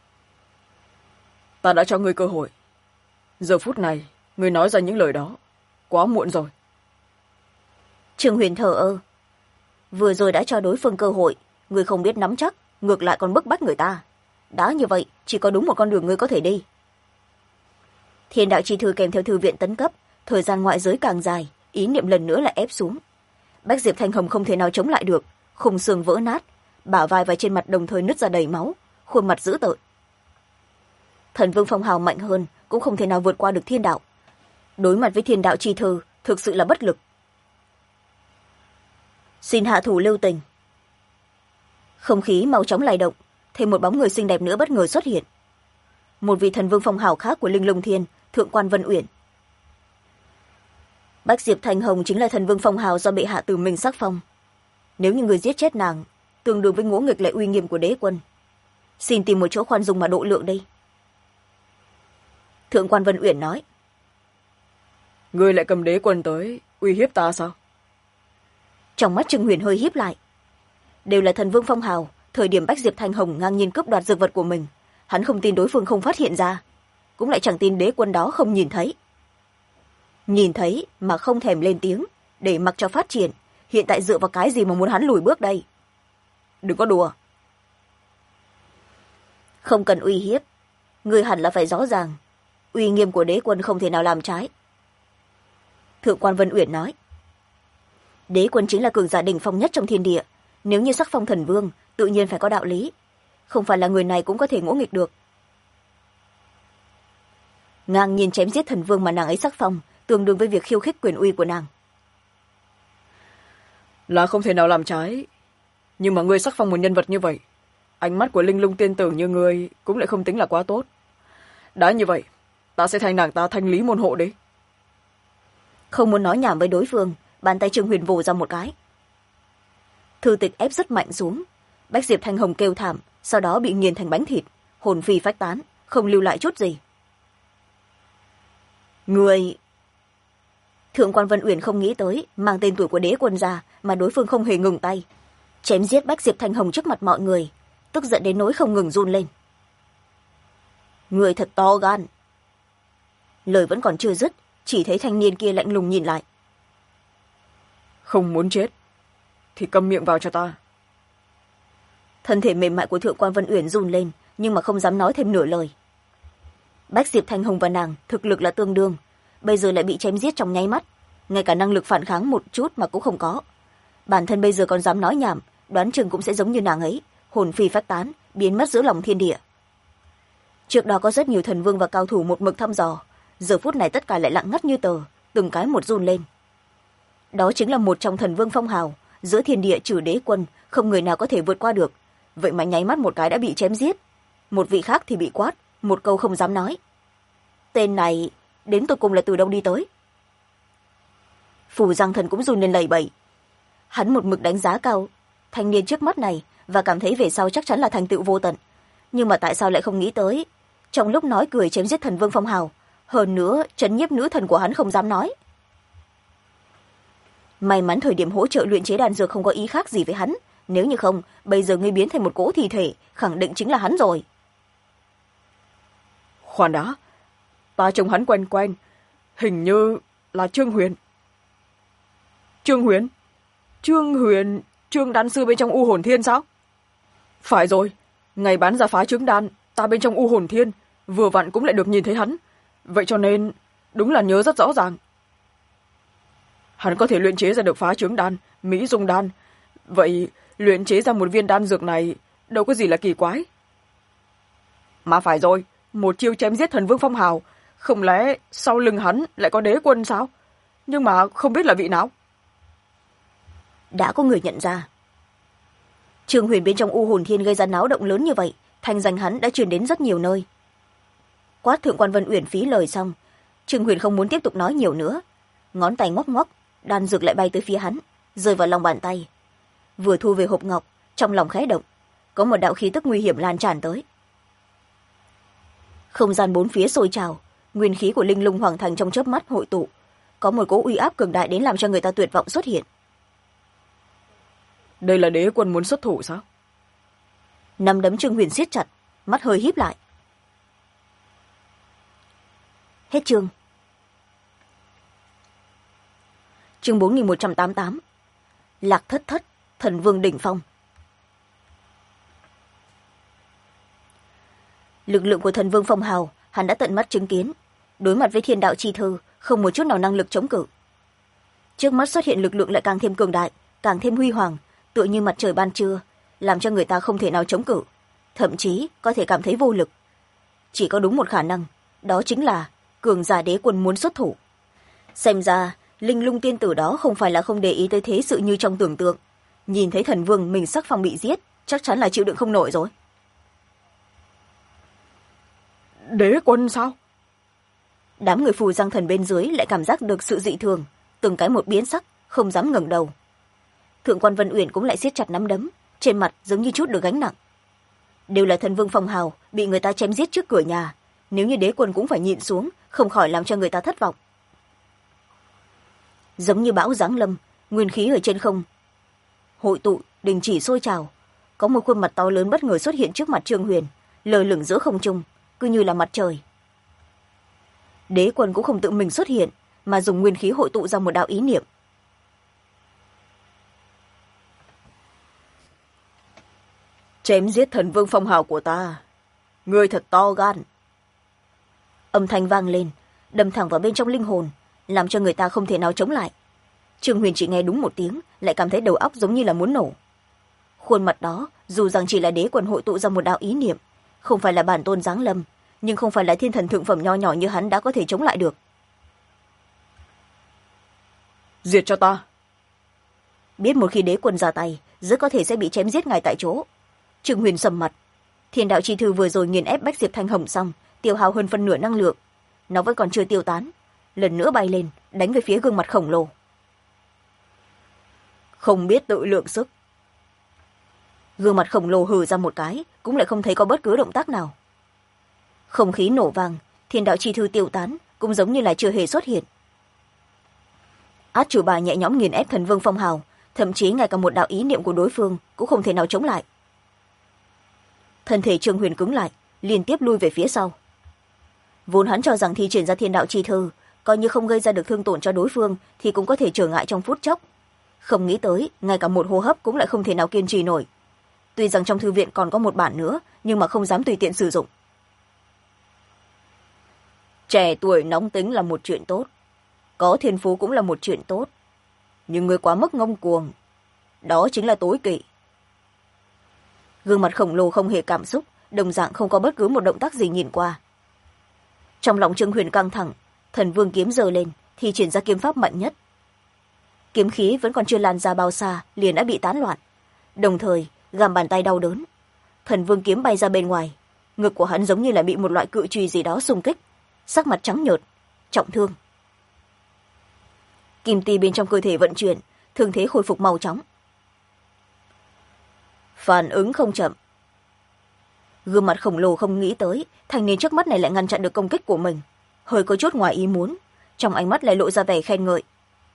Ta đã cho ngươi cơ hội. Giờ phút này, ngươi nói ra những lời đó, quá muộn rồi. Trương Huyền thờ ơ. Vừa rồi đã cho đối phương cơ hội, ngươi không biết nắm chắc, ngược lại còn bức bách người ta. Đã như vậy, chỉ có đúng một con đường ngươi có thể đi. Thiên đạo chi thư kèm theo thư viện tấn cấp, thời gian ngoại giới càng dài, ý niệm lần nữa lại ép xuống. Bách Diệp Thanh Hồng không thể nào chống lại được, khung xương vỡ nát, bả vai và trên mặt đồng thời nứt ra đầy máu, khuôn mặt dữ tợn. Thần vương phong hào mạnh hơn, cũng không thể nào vượt qua được thiên đạo. Đối mặt với thiên đạo chi thư, thực sự là bất lực. Xin hạ thủ lưu tình. Không khí mau chóng lay động, thêm một bóng người xinh đẹp nữa bất ngờ xuất hiện. Một vị thần vương phong hào khác của Linh Lung Thiên, Thượng quan Vân Uyển. Bách Diệp Thanh Hồng chính là thần vương phong hào do bệ hạ từ mình sắc phong. Nếu như người giết chết nàng, tương đương với ngỗ nghịch lại uy nghiêm của đế quân. Xin tìm một chỗ khoan dung mà độ lượng đi. Thượng quan Vân Uyển nói. Ngươi lại cầm đế quân tới uy hiếp ta sao? Trong mắt Trương Huyền hơi híp lại. Đều là thần vương phong hào, thời điểm Bách Diệp Thanh Hồng ngang nhiên cướp đoạt dược vật của mình, hắn không tin đối phương không phát hiện ra, cũng lại chẳng tin đế quân đó không nhìn thấy. Nhìn thấy mà không thèm lên tiếng, để mặc cho phát triển, hiện tại dựa vào cái gì mà muốn hắn lùi bước đây? Đừng có đùa. Không cần uy hiếp, người hẳn là phải rõ ràng, uy nghiêm của đế quân không thể nào làm trái. Thượng quan Vân Uyển nói, đế quân chính là cường giả đỉnh phong nhất trong thiên địa, nếu như sắc phong thần vương tự nhiên phải có đạo lý, không phải là người này cũng có thể ngỗ nghịch được. Ngang nhiên chém giết thần vương mà nàng ấy sắc phong, tương đương với việc khiêu khích quyền uy của nàng. Là không thể nào làm trái, nhưng mà ngươi sắc phong một nhân vật như vậy, ánh mắt của linh lung tiên tử như ngươi cũng lại không tính là quá tốt. Đã như vậy, ta sẽ thay nàng ta thanh lý môn hộ đấy. Không muốn nói nhảm với đối phương, bàn tay Trương Huyền vồ ra một cái. Thư tịch ép rất mạnh xuống, Bách Diệp Thanh Hồng kêu thảm, sau đó bị nghiền thành bánh thịt, hồn phi phách tán, không lưu lại chút gì. Người... Thượng quan Vân Uyển không nghĩ tới mang tên tuổi của đế quân ra mà đối phương không hề ngừng tay, chém giết Bách Diệp Thanh Hồng trước mặt mọi người, tức giận đến nỗi không ngừng run lên. Người thật to gan. Lời vẫn còn chưa dứt, chỉ thấy thanh niên kia lạnh lùng nhìn lại. Không muốn chết thì câm miệng vào cho ta. Thân thể mềm mại của Thượng quan Vân Uyển run lên, nhưng mà không dám nói thêm nửa lời. Bách Diệp Thanh Hồng và nàng thực lực là tương đương, bây giờ lại bị chém giết trong nháy mắt, ngay cả năng lực phản kháng một chút mà cũng không có. Bản thân bây giờ còn dám nói nhảm, đoán chừng cũng sẽ giống như nàng ấy, hồn phi phách tán, biến mất giữa lòng thiên địa. Trước đó có rất nhiều thần vương và cao thủ một mực thăm dò, giờ phút này tất cả lại lặng ngắt như tờ, từng cái một run lên. Đó chính là một trong thần vương phong hào, giữa thiên địa trừ đế quân, không người nào có thể vượt qua được, vậy mà nháy mắt một cái đã bị chém giết. Một vị khác thì bị quát, một câu không dám nói. Tên này đến tột cùng là từ đâu đi tới? Phù Giang Thần cũng run lên lẩy bẩy. Hắn một mực đánh giá cao thanh niên trước mắt này và cảm thấy về sau chắc chắn là thành tựu vô tận, nhưng mà tại sao lại không nghĩ tới trong lúc nói cười chém giết thần vương phong hào, hơn nữa trấn nhiếp nữ thần của hắn không dám nói. May mắn thời điểm hỗ trợ luyện chế đan dược không có ý khác gì với hắn, nếu như không bây giờ ngươi biến thành một cỗ thi thể, khẳng định chính là hắn rồi. Khoan đã, ta trông hắn quen quen, hình như là Trương Huyền. Trương Huyền? Trương Huyền, Trương đan sư bên trong U Hồn Thiên sao? Phải rồi, ngày bán ra phá trứng đan, ta bên trong U Hồn Thiên vừa vặn cũng lại được nhìn thấy hắn, vậy cho nên đúng là nhớ rất rõ ràng. Hắn có thể luyện chế ra được phá trứng đan, mỹ dung đan, vậy luyện chế ra một viên đan dược này đâu có gì là kỳ quái. Mà phải rồi, một chiêu chém giết thần vương phong hào, không lẽ sau lưng hắn lại có đế quân sao? Nhưng mà không biết là vị nào. Đã có người nhận ra. Trương Huyền bên trong U Hồn Thiên gây ra náo động lớn như vậy, thanh danh hắn đã truyền đến rất nhiều nơi. Quát Thượng quan Vân Uyển phí lời xong, Trương Huyền không muốn tiếp tục nói nhiều nữa, ngón tay ngoắc ngoắc, đan dược lại bay tới phía hắn, rơi vào lòng bàn tay. Vừa thu về hộp ngọc, trong lòng khẽ động, có một đạo khí tức nguy hiểm lan tràn tới. Không gian bốn phía sôi trào, nguyên khí của linh lung hoàng thành trong chớp mắt hội tụ, có một cỗ uy áp cường đại đến làm cho người ta tuyệt vọng xuất hiện. Đây là đế quân muốn xuất thủ sao? Nắm đấm Trương Huyền siết chặt, mắt hơi híp lại. Hết chương. Chương 4188. Lạc Thất Thất, thần vương đỉnh phong. Lực lượng của thần vương phong hào hắn đã tận mắt chứng kiến, đối mặt với thiên đạo chi thư không một chút nào năng lực chống cự. Trước mắt xuất hiện lực lượng lại càng thêm cường đại, càng thêm huy hoàng, tựa như mặt trời ban trưa, làm cho người ta không thể nào chống cự, thậm chí có thể cảm thấy vô lực. Chỉ có đúng một khả năng, đó chính là cường giả đế quân muốn xuất thủ. Xem ra linh lung tiên tử đó không phải là không để ý tới thế sự như trong tưởng tượng, nhìn thấy thần vương mình sắc phong bị giết, chắc chắn là chịu đựng không nổi rồi. Đế quân sao? Đám người Phù Giang Thần bên dưới lại cảm giác được sự dị thường, từng cái một biến sắc, không dám ngẩng đầu. Thượng quan Vân Uyển cũng lại siết chặt nắm đấm, trên mặt giống như chút được gánh nặng. Đều là thần vương phong hào bị người ta chém giết trước cửa nhà, nếu như đế quân cũng phải nhịn xuống, không khỏi làm cho người ta thất vọng. Giống như bão giáng lâm, nguyên khí ở trên không hội tụ, đình chỉ sôi trào, có một khuôn mặt to lớn bất ngờ xuất hiện trước mặt Trương Huyền, lơ lửng giữa không trung, cứ như là mặt trời. Đế quân cũng không tự mình xuất hiện, mà dùng nguyên khí hội tụ ra một đạo ý niệm. Chém giết thần vương phong hào của ta, ngươi thật to gan. Âm thanh vang lên, đâm thẳng vào bên trong linh hồn, làm cho người ta không thể nào chống lại. Trương Huyền chỉ nghe đúng một tiếng, lại cảm thấy đầu óc giống như là muốn nổ. Khuôn mặt đó, dù rằng chỉ là đế quân hội tụ ra một đạo ý niệm, không phải là bản tôn giáng lâm, nhưng không phải là thiên thần thượng phẩm nho nhỏ như hắn đã có thể chống lại được. Diệt cho ta. Biết một khi đế quân ra tay, rất có thể sẽ bị chém giết ngay tại chỗ. Trương Huyền sầm mặt. Thiên đạo chi thư vừa rồi nghiền ép Bách Diệp Thanh Hồng xong, tiêu hao hơn phân nửa năng lượng. Nó vẫn còn chưa tiêu tán, lần nữa bay lên, đánh về phía gương mặt khổng lồ. Không biết tự lượng sức. Gương mặt khổng lồ hừ ra một cái, cũng lại không thấy có bất cứ động tác nào. Không khí nổ vang, thiên đạo chi thư tiêu tán, cũng giống như là chưa hề xuất hiện. Át chủ bài nhẹ nhõm nghiền ép thần vương phong hào, thậm chí ngay cả một đạo ý niệm của đối phương cũng không thể nào chống lại. Thân thể Trương Huyền cứng lại, liên tiếp lui về phía sau. Vốn hắn cho rằng thi triển ra thiên đạo chi thư, coi như không gây ra được thương tổn cho đối phương thì cũng có thể trở ngại trong phút chốc. Không nghĩ tới, ngay cả một hô hấp cũng lại không thể nào kiên trì nổi. Tuy rằng trong thư viện còn có một bản nữa, nhưng mà không dám tùy tiện sử dụng. Trẻ tuổi nóng tính là một chuyện tốt, có thiên phú cũng là một chuyện tốt, nhưng người quá mức ngông cuồng, đó chính là tối kỵ. Gương mặt khổng lồ không hề cảm xúc, đồng dạng không có bất cứ một động tác gì nhìn qua. Trong lòng Trương Huyền căng thẳng, thần vương kiếm giơ lên thì triển ra kiếm pháp mạnh nhất. Kiếm khí vẫn còn chưa lan ra bao xa liền đã bị tán loạn, đồng thời gàm bàn tay đau đớn. Thần vương kiếm bay ra bên ngoài, ngực của hắn giống như là bị một loại cự chùy gì đó xung kích, sắc mặt trắng nhợt, trọng thương. Kim ti bên trong cơ thể vận chuyển, thương thế khôi phục mau chóng. Phản ứng không chậm. Gương mặt khổng lồ không nghĩ tới thanh niên trước mắt này lại ngăn chặn được công kích của mình, hơi có chút ngoài ý muốn, trong ánh mắt lại lộ ra vẻ khen ngợi.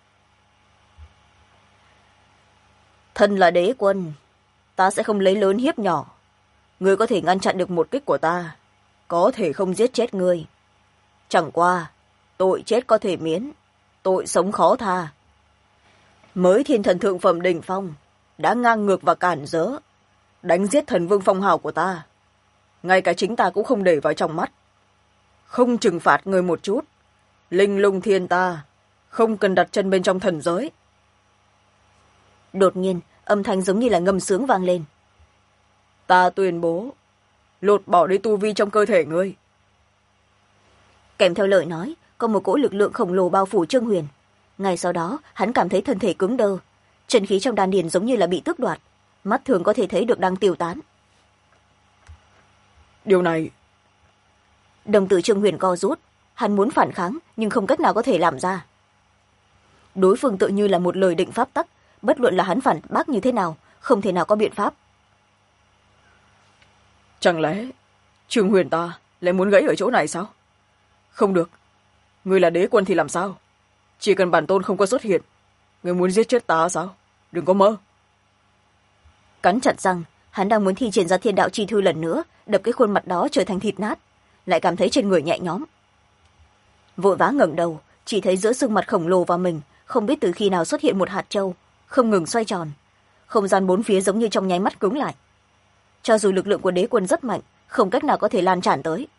Thân là đế quân, ta sẽ không lấy lớn hiếp nhỏ. Ngươi có thể ngăn chặn được một kích của ta, có thể không giết chết ngươi. Chẳng qua, tội chết có thể miễn, tội sống khó tha. Mới thiên thần thượng phẩm đỉnh phong, đã ngang ngược và cản rỡ, đánh giết thần vương phong hào của ta. Ngay cả chính ta cũng không để vào trong mắt. Không trừng phạt ngươi một chút, linh lung thiên ta, không cần đặt chân bên trong thần giới. Đột nhiên, âm thanh giống như là ngâm sướng vang lên. Ta tuyên bố, lột bỏ đi tu vi trong cơ thể ngươi. Kèm theo lời nói, có một cỗ lực lượng khổng lồ bao phủ Trương Huyền. Ngay sau đó, hắn cảm thấy thân thể cứng đơ, chân khí trong đan điền giống như là bị tước đoạt, mắt thường có thể thấy được đang tiêu tán. Điều này... Đồng tử Trương Huyền co rút, hắn muốn phản kháng nhưng không cách nào có thể làm ra. Đối phương tự như là một lời định pháp tắc, bất luận là hắn phản bác như thế nào, không thể nào có biện pháp. Chẳng lẽ Trương Huyền ta lại muốn gãy ở chỗ này sao? Không được, ngươi là đế quân thì làm sao? Chỉ cần bản tôn không có xuất hiện, ngươi muốn giết chết ta sao? Đừng có mơ. Cắn chặt răng, hắn đang muốn thi triển ra thiên đạo chi thư lần nữa, đập cái khuôn mặt đó trở thành thịt nát, lại cảm thấy trên người nhẹ nhõm. Vội vã ngẩng đầu, chỉ thấy giữa xương mặt khổng lồ và mình không biết từ khi nào xuất hiện một hạt châu, không ngừng xoay tròn. Không gian bốn phía giống như trong nháy mắt cứng lại. Cho dù lực lượng của đế quân rất mạnh, không cách nào có thể lan tràn tới.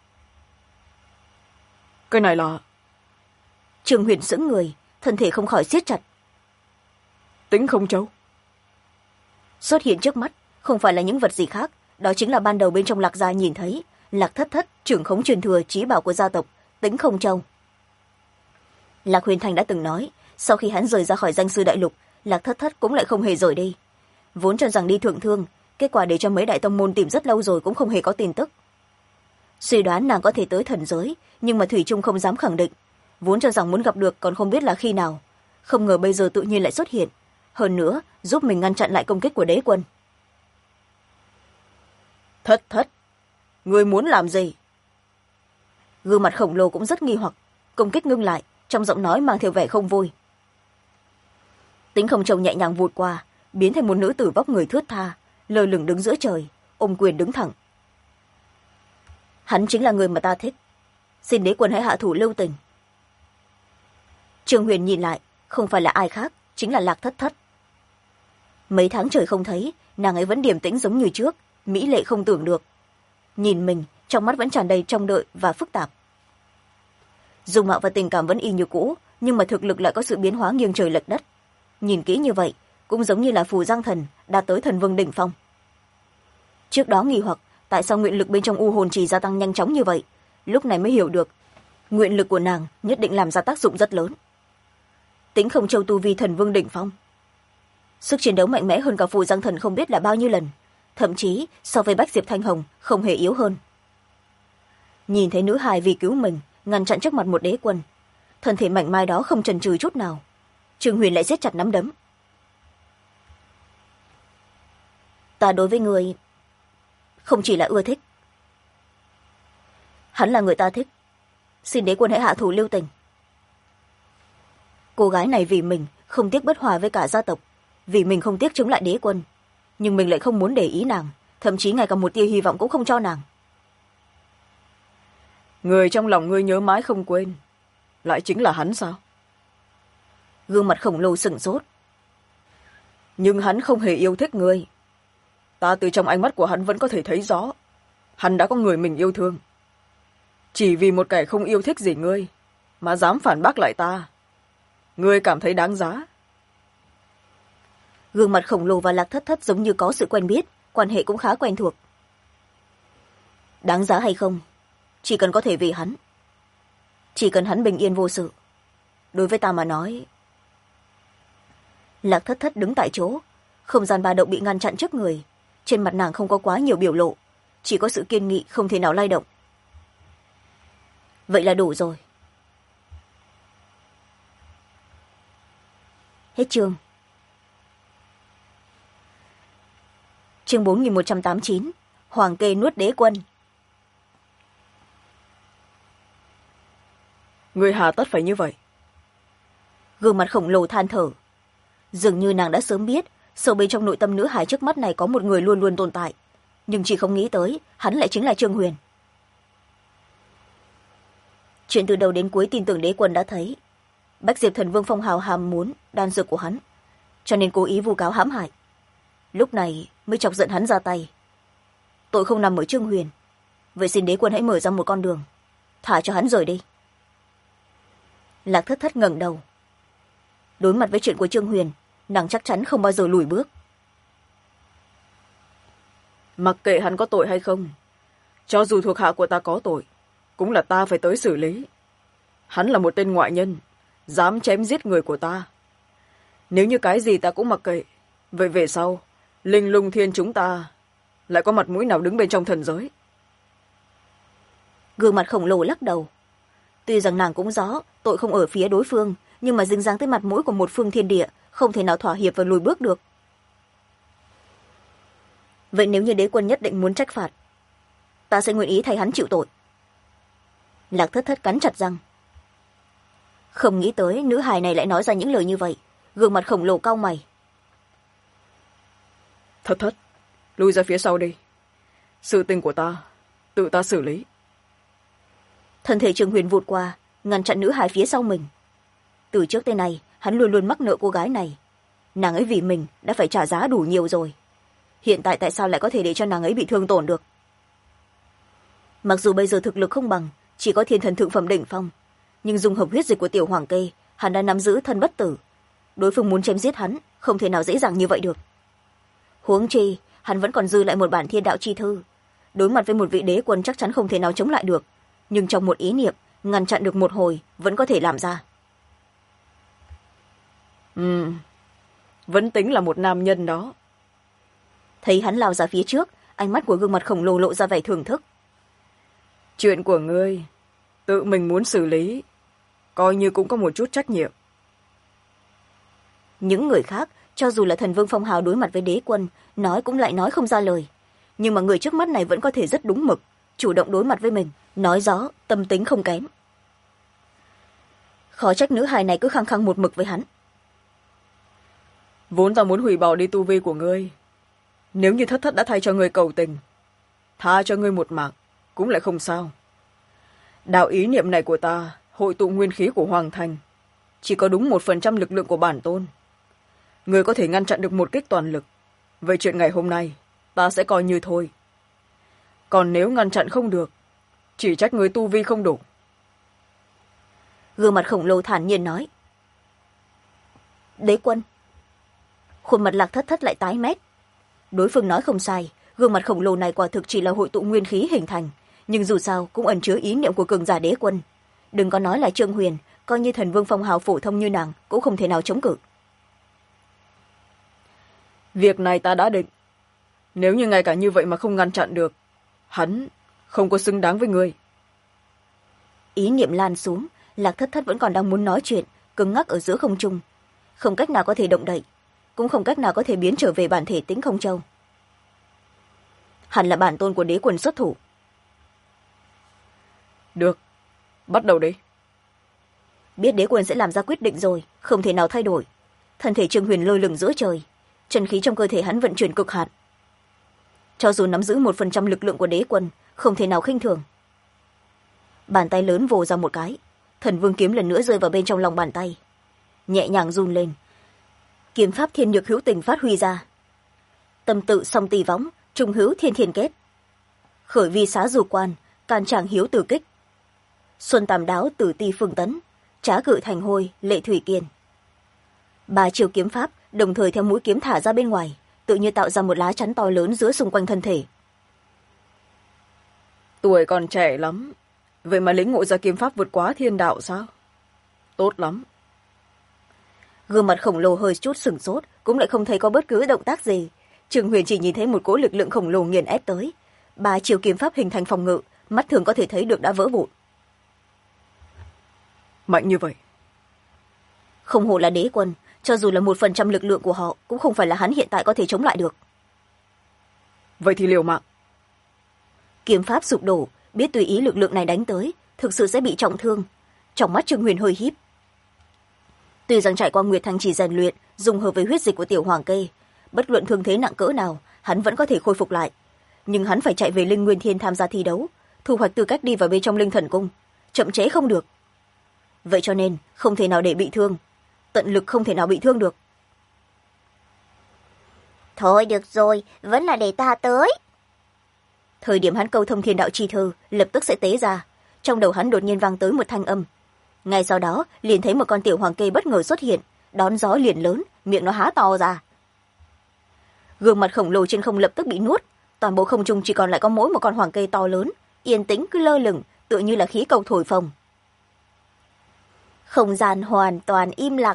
Cái này là... Trương Huyền sững người, thân thể không khỏi siết chặt. Tính không châu. Xuất hiện trước mắt, không phải là những vật gì khác, đó chính là ban đầu bên trong Lạc gia nhìn thấy, Lạc Thất Thất, trưởng khống truyền thừa chí bảo của gia tộc, Tính Không Châu. Lạc Huyền Thành đã từng nói, sau khi hắn rời ra khỏi danh sư đại lục, Lạc Thất Thất cũng lại không hề rời đi. Vốn cho rằng đi thượng thương, kết quả để cho mấy đại tông môn tìm rất lâu rồi cũng không hề có tin tức. Suy đoán nàng có thể tới thần giới, nhưng mà thủy chung không dám khẳng định. Vốn cho rằng muốn gặp được còn không biết là khi nào, không ngờ bây giờ tự nhiên lại xuất hiện, hơn nữa giúp mình ngăn chặn lại công kích của đế quân. Thất Thất, ngươi muốn làm gì? Gương mặt khổng lồ cũng rất nghi hoặc, công kích ngưng lại, trong giọng nói mang theo vẻ không vui. Tính Không Châu nhẹ nhàng vụt qua, biến thành một nữ tử vóc người thướt tha, lơ lửng đứng giữa trời, ôm quyền đứng thẳng. hắn chính là người mà ta thích, xin đế quân hãy hạ thủ lưu tình. Trương Huyền nhìn lại, không phải là ai khác, chính là Lạc Thất Thất. Mấy tháng trời không thấy, nàng ấy vẫn điềm tĩnh giống như trước, mỹ lệ không tưởng được. Nhìn mình, trong mắt vẫn tràn đầy trông đợi và phức tạp. Dung mạo và tình cảm vẫn y như cũ, nhưng mà thực lực lại có sự biến hóa nghiêng trời lệch đất. Nhìn kỹ như vậy, cũng giống như là phù giang thần đạt tới thần vương đỉnh phong. Trước đó nghi hoặc tại sao nguyện lực bên trong u hồn trì gia tăng nhanh chóng như vậy, lúc này mới hiểu được nguyện lực của nàng nhất định làm ra tác dụng rất lớn. Tính không châu tu vi thần vương đỉnh phong, sức chiến đấu mạnh mẽ hơn cả phù giang thần không biết là bao nhiêu lần, thậm chí so với Bách Diệp Thanh Hồng không hề yếu hơn. Nhìn thấy nữ hài vì cứu mình ngăn chặn trước mặt một đế quân, thân thể mảnh mai đó không chần chừ chút nào, Trương Huyền lại siết chặt nắm đấm. Ta đối với người không chỉ là ưa thích, hắn là người ta thích, xin đế quân hãy hạ thủ lưu tình. Cô gái này vì mình không tiếc bất hòa với cả gia tộc, vì mình không tiếc chống lại đế quân, nhưng mình lại không muốn để ý nàng, thậm chí ngay cả một tia hy vọng cũng không cho nàng. Người trong lòng ngươi nhớ mãi không quên lại chính là hắn sao? Gương mặt khổng lồ sửng sốt. Nhưng hắn không hề yêu thích ngươi, ta từ trong ánh mắt của hắn vẫn có thể thấy rõ hắn đã có người mình yêu thương. Chỉ vì một kẻ không yêu thích gì ngươi mà dám phản bác lại ta, ngươi cảm thấy đáng giá? Gương mặt khổng lồ và Lạc Thất Thất giống như có sự quen biết, quan hệ cũng khá quen thuộc. Đáng giá hay không, chỉ cần có thể vì hắn, chỉ cần hắn bình yên vô sự, đối với ta mà nói. Lạc Thất Thất đứng tại chỗ, không gian ba động bị ngăn chặn trước người, trên mặt nàng không có quá nhiều biểu lộ, chỉ có sự kiên nghị không thể nào lay động. Vậy là đủ rồi. Hết chương. Chương 4189, Hoàng kê nuốt đế quân. Người hà tất phải như vậy? Gương mặt khổng lồ than thở. Dường như nàng đã sớm biết sâu bên trong nội tâm nữ hài trước mắt này có một người luôn luôn tồn tại, nhưng chỉ không nghĩ tới hắn lại chính là Trương Huyền. Chuyện từ đầu đến cuối tin tưởng đế quân đã thấy Bách Diệp Thần Vương phong hào hàm muốn đan dược của hắn, cho nên cố ý vu cáo hãm hại, lúc này mới chọc giận hắn ra tay. Tội không nằm ở Trương Huyền, vậy xin đế quân hãy mở ra một con đường, thả cho hắn rời đi. Lạc Thất Thất ngẩng đầu. Đối mặt với chuyện của Trương Huyền, nàng chắc chắn không bao giờ lùi bước. Mặc kệ hắn có tội hay không, cho dù thuộc hạ của ta có tội, cũng là ta phải tới xử lý. Hắn là một tên ngoại nhân, dám chém giết người của ta. Nếu như cái gì ta cũng mặc kệ, vậy về sau linh lung thiên chúng ta lại có mặt mũi nào đứng bên trong thần giới? Gương mặt khổng lồ lắc đầu. Tuy rằng nàng cũng rõ tội không ở phía đối phương, nhưng mà dính dáng tới mặt mũi của một phương thiên địa, không thể nào thỏa hiệp và lùi bước được. Vậy nếu như đế quân nhất định muốn trách phạt, ta sẽ nguyện ý thay hắn chịu tội. Lạc Thất Thất cắn chặt răng. Không nghĩ tới nữ hài này lại nói ra những lời như vậy, gương mặt khổng lồ cau mày. Thất Thất, lui ra phía sau đi, sự tình của ta tự ta xử lý. Thân thể Trương Huyền vụt qua, ngăn chặn nữ hài phía sau mình. Từ trước tới nay hắn luôn luôn mắc nợ cô gái này, nàng ấy vì mình đã phải trả giá đủ nhiều rồi, hiện tại tại sao lại có thể để cho nàng ấy bị thương tổn được? Mặc dù bây giờ thực lực không bằng, chỉ có thiên thần thượng phẩm đỉnh phong, nhưng dùng hợp huyết dịch của tiểu hoàng kê, hắn đã nắm giữ thân bất tử. Đối phương muốn chém giết hắn không thể nào dễ dàng như vậy được. Huống chi hắn vẫn còn dư lại một bản thiên đạo chi thư, đối mặt với một vị đế quân chắc chắn không thể nào chống lại được, nhưng trong một ý niệm ngăn chặn được một hồi vẫn có thể làm ra. Vẫn tính là một nam nhân đó. Thấy hắn lao ra phía trước, ánh mắt của gương mặt khổng lồ lộ ra vẻ thưởng thức. Chuyện của ngươi tự mình muốn xử lý, coi như cũng có một chút trách nhiệm. Những người khác, cho dù là thần vương phong hào đối mặt với đế quân, nói cũng lại nói không ra lời, nhưng mà người trước mắt này vẫn có thể rất đúng mực, chủ động đối mặt với mình, nói rõ tâm tính không kém. Khó trách nữ hài này cứ khăng khăng một mực với hắn. Vốn ta muốn hủy bỏ đi tu vi của ngươi, nếu như Thất Thất đã thay cho ngươi cầu tình, tha cho ngươi một mạng cũng lại không sao. Đạo ý niệm này của ta hội tụ nguyên khí của hoàng thành, chỉ có đúng 1% lực lượng của bản tôn. Người có thể ngăn chặn được một kích toàn lực, vậy chuyện ngày hôm nay ta sẽ coi như thôi. Còn nếu ngăn chặn không được, chỉ trách người tu vi không đủ. Gương mặt khổng lồ thản nhiên nói. Đế quân. Khuôn mặt Lạc Thất Thất lại tái mét. Đối phương nói không sai, gương mặt khổng lồ này quả thực chỉ là hội tụ nguyên khí hình thành, nhưng dù sao cũng ẩn chứa ý niệm của cường giả đế quân. Đừng có nói là Trương Huyền, coi như thần vương phong hào phổ thông như nàng cũng không thể nào chống cự. Việc này ta đã định. Nếu như ngay cả như vậy mà không ngăn chặn được, hắn không có xứng đáng với người. Ý niệm lan xuống, Lạc Thất Thất vẫn còn đang muốn nói chuyện, cứng ngắc ở giữa không trung, không cách nào có thể động đậy, cũng không cách nào có thể biến trở về bản thể Tĩnh Không Châu. Hẳn là bản tôn của đế quân xuất thủ. Được, bắt đầu đi. Biết đế quân sẽ làm ra quyết định rồi, không thể nào thay đổi. Thân thể Trương Huyền lơ lửng giữa trời, chân khí trong cơ thể hắn vận chuyển cực hạn. Cho dù nắm giữ 1% lực lượng của đế quân, không thể nào khinh thường. Bàn tay lớn vồ ra một cái, thần vương kiếm lần nữa rơi vào bên trong lòng bàn tay, nhẹ nhàng run lên. Kiếm pháp thiên nhược hữu tình phát huy ra. Tâm tự song tỳ võng, trung hữu thiên thiên kết. Khởi vi xá dù quan, can tràng hiếu tử kích. Xuân tam đáo tử ti phương tấn, trá cự thành hôi, lệ thủy kiên. 3 chiều kiếm pháp đồng thời theo mũi kiếm thả ra bên ngoài, tự như tạo ra một lá chắn to lớn giữa xung quanh thân thể. Tuổi còn trẻ lắm, vậy mà lĩnh ngộ ra kiếm pháp vượt quá thiên đạo sao? Tốt lắm. Gương mặt khổng lồ hơi chút sửng sốt, cũng lại không thấy có bất cứ động tác gì. Trương Huyền chỉ nhìn thấy một cỗ lực lượng khổng lồ nghiền ép tới. 3 chiều kiếm pháp hình thành phòng ngự, mắt thường có thể thấy được đã vỡ vụn. Mạnh như vậy. Không hổ là đế quân, cho dù là 1% lực lượng của họ cũng không phải là hắn hiện tại có thể chống lại được. Vậy thì liều mạng. Kiếm pháp sụp đổ, biết tùy ý lực lượng này đánh tới, thực sự sẽ bị trọng thương. Trong mắt Trương Huyền hơi híp. Tuy rằng trải qua Nguyệt Thanh chỉ rèn luyện, dùng hợp với huyết dịch của tiểu hoàng kê, bất luận thương thế nặng cỡ nào, hắn vẫn có thể khôi phục lại. Nhưng hắn phải chạy về Linh Nguyên Thiên tham gia thi đấu, thu hoạch tư cách đi vào bên trong Linh Thần Cung, chậm chế không được. Vậy cho nên không thể nào để bị thương, tận lực không thể nào bị thương được. Thôi được rồi, vẫn là để ta tới. Thời điểm hắn câu thông thiên đạo chi thư lập tức sẽ tế ra, trong đầu hắn đột nhiên vang tới một thanh âm. Ngay sau đó liền thấy một con tiểu hoàng kê bất ngờ xuất hiện, đón gió liền lớn, miệng nó há to ra. Gương mặt khổng lồ trên không lập tức bị nuốt, toàn bộ không trung chỉ còn lại có mỗi một con hoàng kê to lớn, yên tĩnh cứ lơ lửng, tựa như là khí cầu thổi phồng. Không gian hoàn toàn im lặng.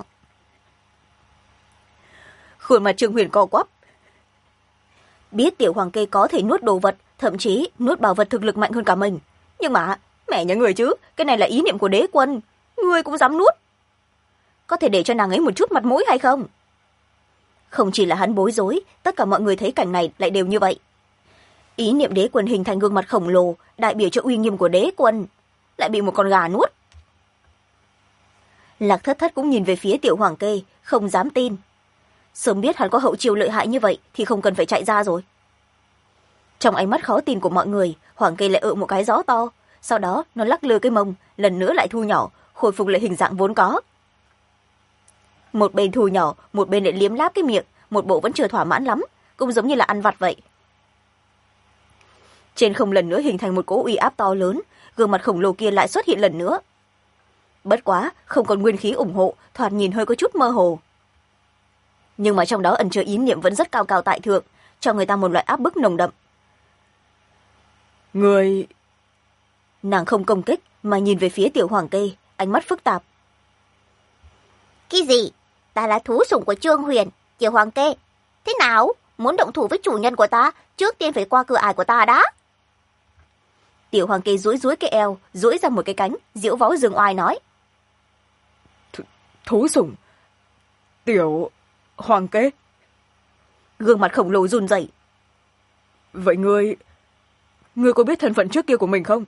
Khuôn mặt Trương Huyền co quắp. Biết tiểu hoàng kê có thể nuốt đồ vật, thậm chí nuốt bảo vật thực lực mạnh hơn cả mình, nhưng mà mẹ nhà người chứ, cái này là ý niệm của đế quân, ngươi cũng dám nuốt. Có thể để cho nàng ấy một chút mặt mũi hay không? Không chỉ là hắn bối rối, tất cả mọi người thấy cảnh này lại đều như vậy. Ý niệm đế quân hình thành gương mặt khổng lồ, đại biểu cho uy nghiêm của đế quân, lại bị một con gà nuốt. Lạc Thất Thất cũng nhìn về phía tiểu hoàng kê, không dám tin. Sớm biết hắn có hậu chiêu lợi hại như vậy thì không cần phải chạy ra rồi. Trong ánh mắt khó tin của mọi người, hoàng kê lại một cái gió to, sau đó nó lắc lư cái mông, lần nữa lại thu nhỏ, khôi phục lại hình dạng vốn có. Một bên thu nhỏ, một bên lại liếm láp cái miệng, một bộ vẫn chưa thỏa mãn lắm, cũng giống như là ăn vặt vậy. Trên không lần nữa hình thành một cỗ uy áp to lớn, gương mặt khổng lồ kia lại xuất hiện lần nữa. Bất quá, không còn nguyên khí ủng hộ, thoạt nhìn hơi có chút mơ hồ. Nhưng mà trong đó ẩn chứa ý niệm vẫn rất cao cao tại thượng, cho người ta một loại áp bức nồng đậm. Người... Nàng không công kích, mà nhìn về phía tiểu hoàng kê, ánh mắt phức tạp. Cái gì? Ta là thú sủng của Trương Huyền, tiểu hoàng kê. Thế nào? Muốn động thủ với chủ nhân của ta, trước tiên phải qua cửa ải của ta đã. Tiểu hoàng kê duỗi cái eo, duỗi ra một cái cánh, diễu võ dương oai nói. Thú sủng? Tiểu... hoàng kê? Gương mặt khổng lồ run rẩy. Vậy ngươi có biết thân phận trước kia của mình không?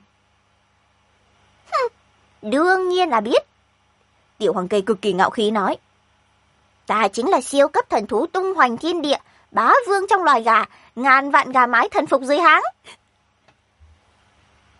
Đương nhiên là biết. Tiểu hoàng kê cực kỳ ngạo khí nói. Ta chính là siêu cấp thần thú tung hoành thiên địa, bá vương trong loài gà, ngàn vạn gà mái thần phục dưới háng.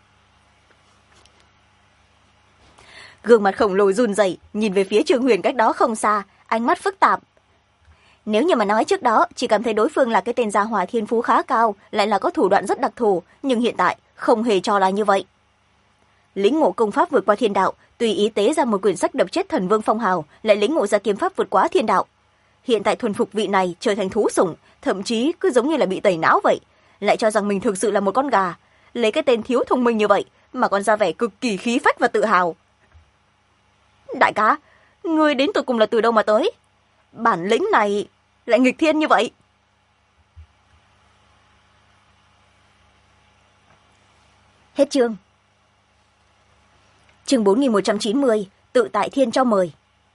Gương mặt khổng lồ run rẩy nhìn về phía Trương Huyền cách đó không xa, ánh mắt phức tạp. Nếu như mà nói trước đó chỉ cảm thấy đối phương là cái tên gia hỏa thiên phú khá cao, lại là có thủ đoạn rất đặc thù, nhưng hiện tại không hề cho là như vậy. Lĩnh ngộ công pháp vượt qua thiên đạo, tùy ý tế ra một quyển sách đập chết thần vương phong hào, lại lĩnh ngộ ra kiếm pháp vượt quá thiên đạo. Hiện tại thuần phục vị này trở thành thú sủng, thậm chí cứ giống như là bị tẩy não vậy, lại cho rằng mình thực sự là một con gà, lấy cái tên thiếu thông minh như vậy mà còn ra vẻ cực kỳ khí phách và tự hào. Đại ca, ngươi đến tụi cùng là từ đâu mà tới? Bản lĩnh này lại nghịch thiên như vậy. Hết chương. Chương 4190, tự tại thiên cho mời.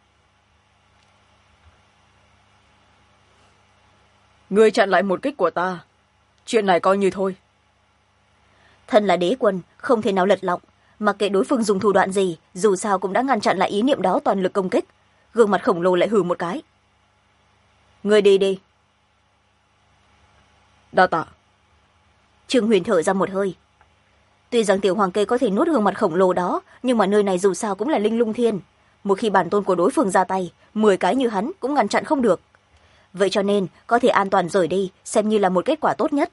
Ngươi chặn lại một kích của ta, chuyện này coi như thôi. Thân là đế quân, không thể nào lật lọng, mặc kệ đối phương dùng thủ đoạn gì, dù sao cũng đã ngăn chặn lại ý niệm đó toàn lực công kích. Gương mặt khổng lồ lại hừ một cái. Ngươi đi đi. Đa tạ. Trương Huyền thở ra một hơi. Tuy rằng tiểu hoàng kê có thể nuốt gương mặt khổng lồ đó, nhưng mà nơi này dù sao cũng là linh lung thiên. Một khi bản tôn của đối phương ra tay, 10 cái như hắn cũng ngăn chặn không được. Vậy cho nên có thể an toàn rời đi, xem như là một kết quả tốt nhất.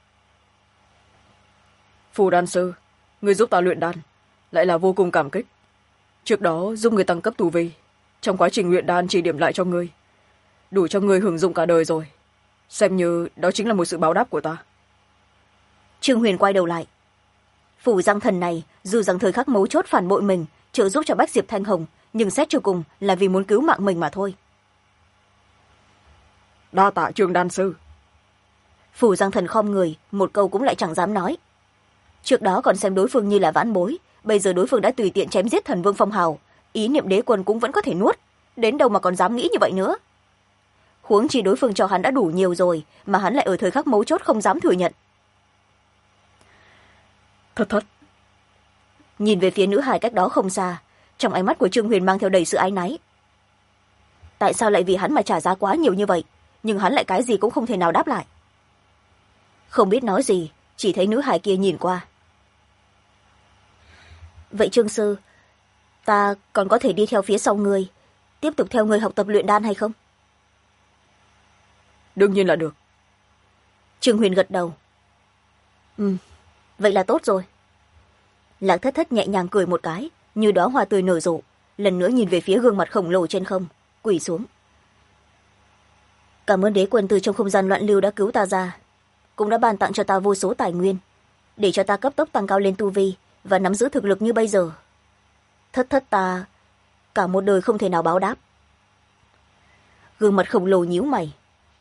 Phù đan sư, ngươi giúp ta luyện đan, lại là vô cùng cảm kích. Trước đó giúp người tăng cấp tu vi, trong quá trình luyện đan chỉ điểm lại cho ngươi, đủ cho ngươi hưởng dụng cả đời rồi. Xem như đó chính là một sự báo đáp của ta. Trương Huyền quay đầu lại. Phủ Giang Thần này dù rằng thời khắc mấu chốt phản bội mình, trợ giúp cho Bách Diệp Thanh Hồng, nhưng xét cho cùng là vì muốn cứu mạng mình mà thôi. Đa tạ Trương đan sư. Phủ Giang Thần khom người, một câu cũng lại chẳng dám nói. Trước đó còn xem đối phương như là vãn bối, bây giờ đối phương đã tùy tiện chém giết thần vương phong hào, ý niệm đế quân cũng vẫn có thể nuốt, đến đâu mà còn dám nghĩ như vậy nữa. Huống chi đối phương cho hắn đã đủ nhiều rồi, mà hắn lại ở thời khắc mấu chốt không dám thừa nhận. Thất. Nhìn về phía nữ hài cách đó không xa, trong ánh mắt của Trương Huyền mang theo đầy sự áy náy. Tại sao lại vì hắn mà trả giá quá nhiều như vậy, nhưng hắn lại cái gì cũng không thể nào đáp lại. Không biết nói gì, chỉ thấy nữ hài kia nhìn qua. Vậy Trương sư, ta còn có thể đi theo phía sau ngươi, tiếp tục theo ngươi học tập luyện đan hay không? Đương nhiên là được. Trương Huyền gật đầu. Vậy là tốt rồi. Lạc Thất Thất nhẹ nhàng cười một cái, như đóa hoa tươi nở rộ, lần nữa nhìn về phía gương mặt khổng lồ trên không, quỳ xuống. Cảm ơn đế quân từ trong không gian loạn lưu đã cứu ta ra, cũng đã ban tặng cho ta vô số tài nguyên, để cho ta cấp tốc tăng cao lên tu vi và nắm giữ thực lực như bây giờ. Thất Thất ta cả một đời không thể nào báo đáp. Gương mặt khổng lồ nhíu mày.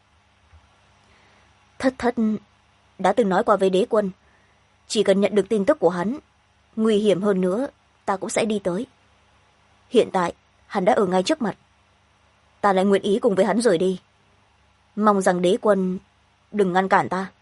Thất Thất đã từng nói qua với đế quân, chỉ cần nhận được tin tức của hắn, nguy hiểm hơn nữa ta cũng sẽ đi tới. Hiện tại hắn đã ở ngay trước mặt, ta lại nguyện ý cùng với hắn rời đi, mong rằng đế quân đừng ngăn cản ta.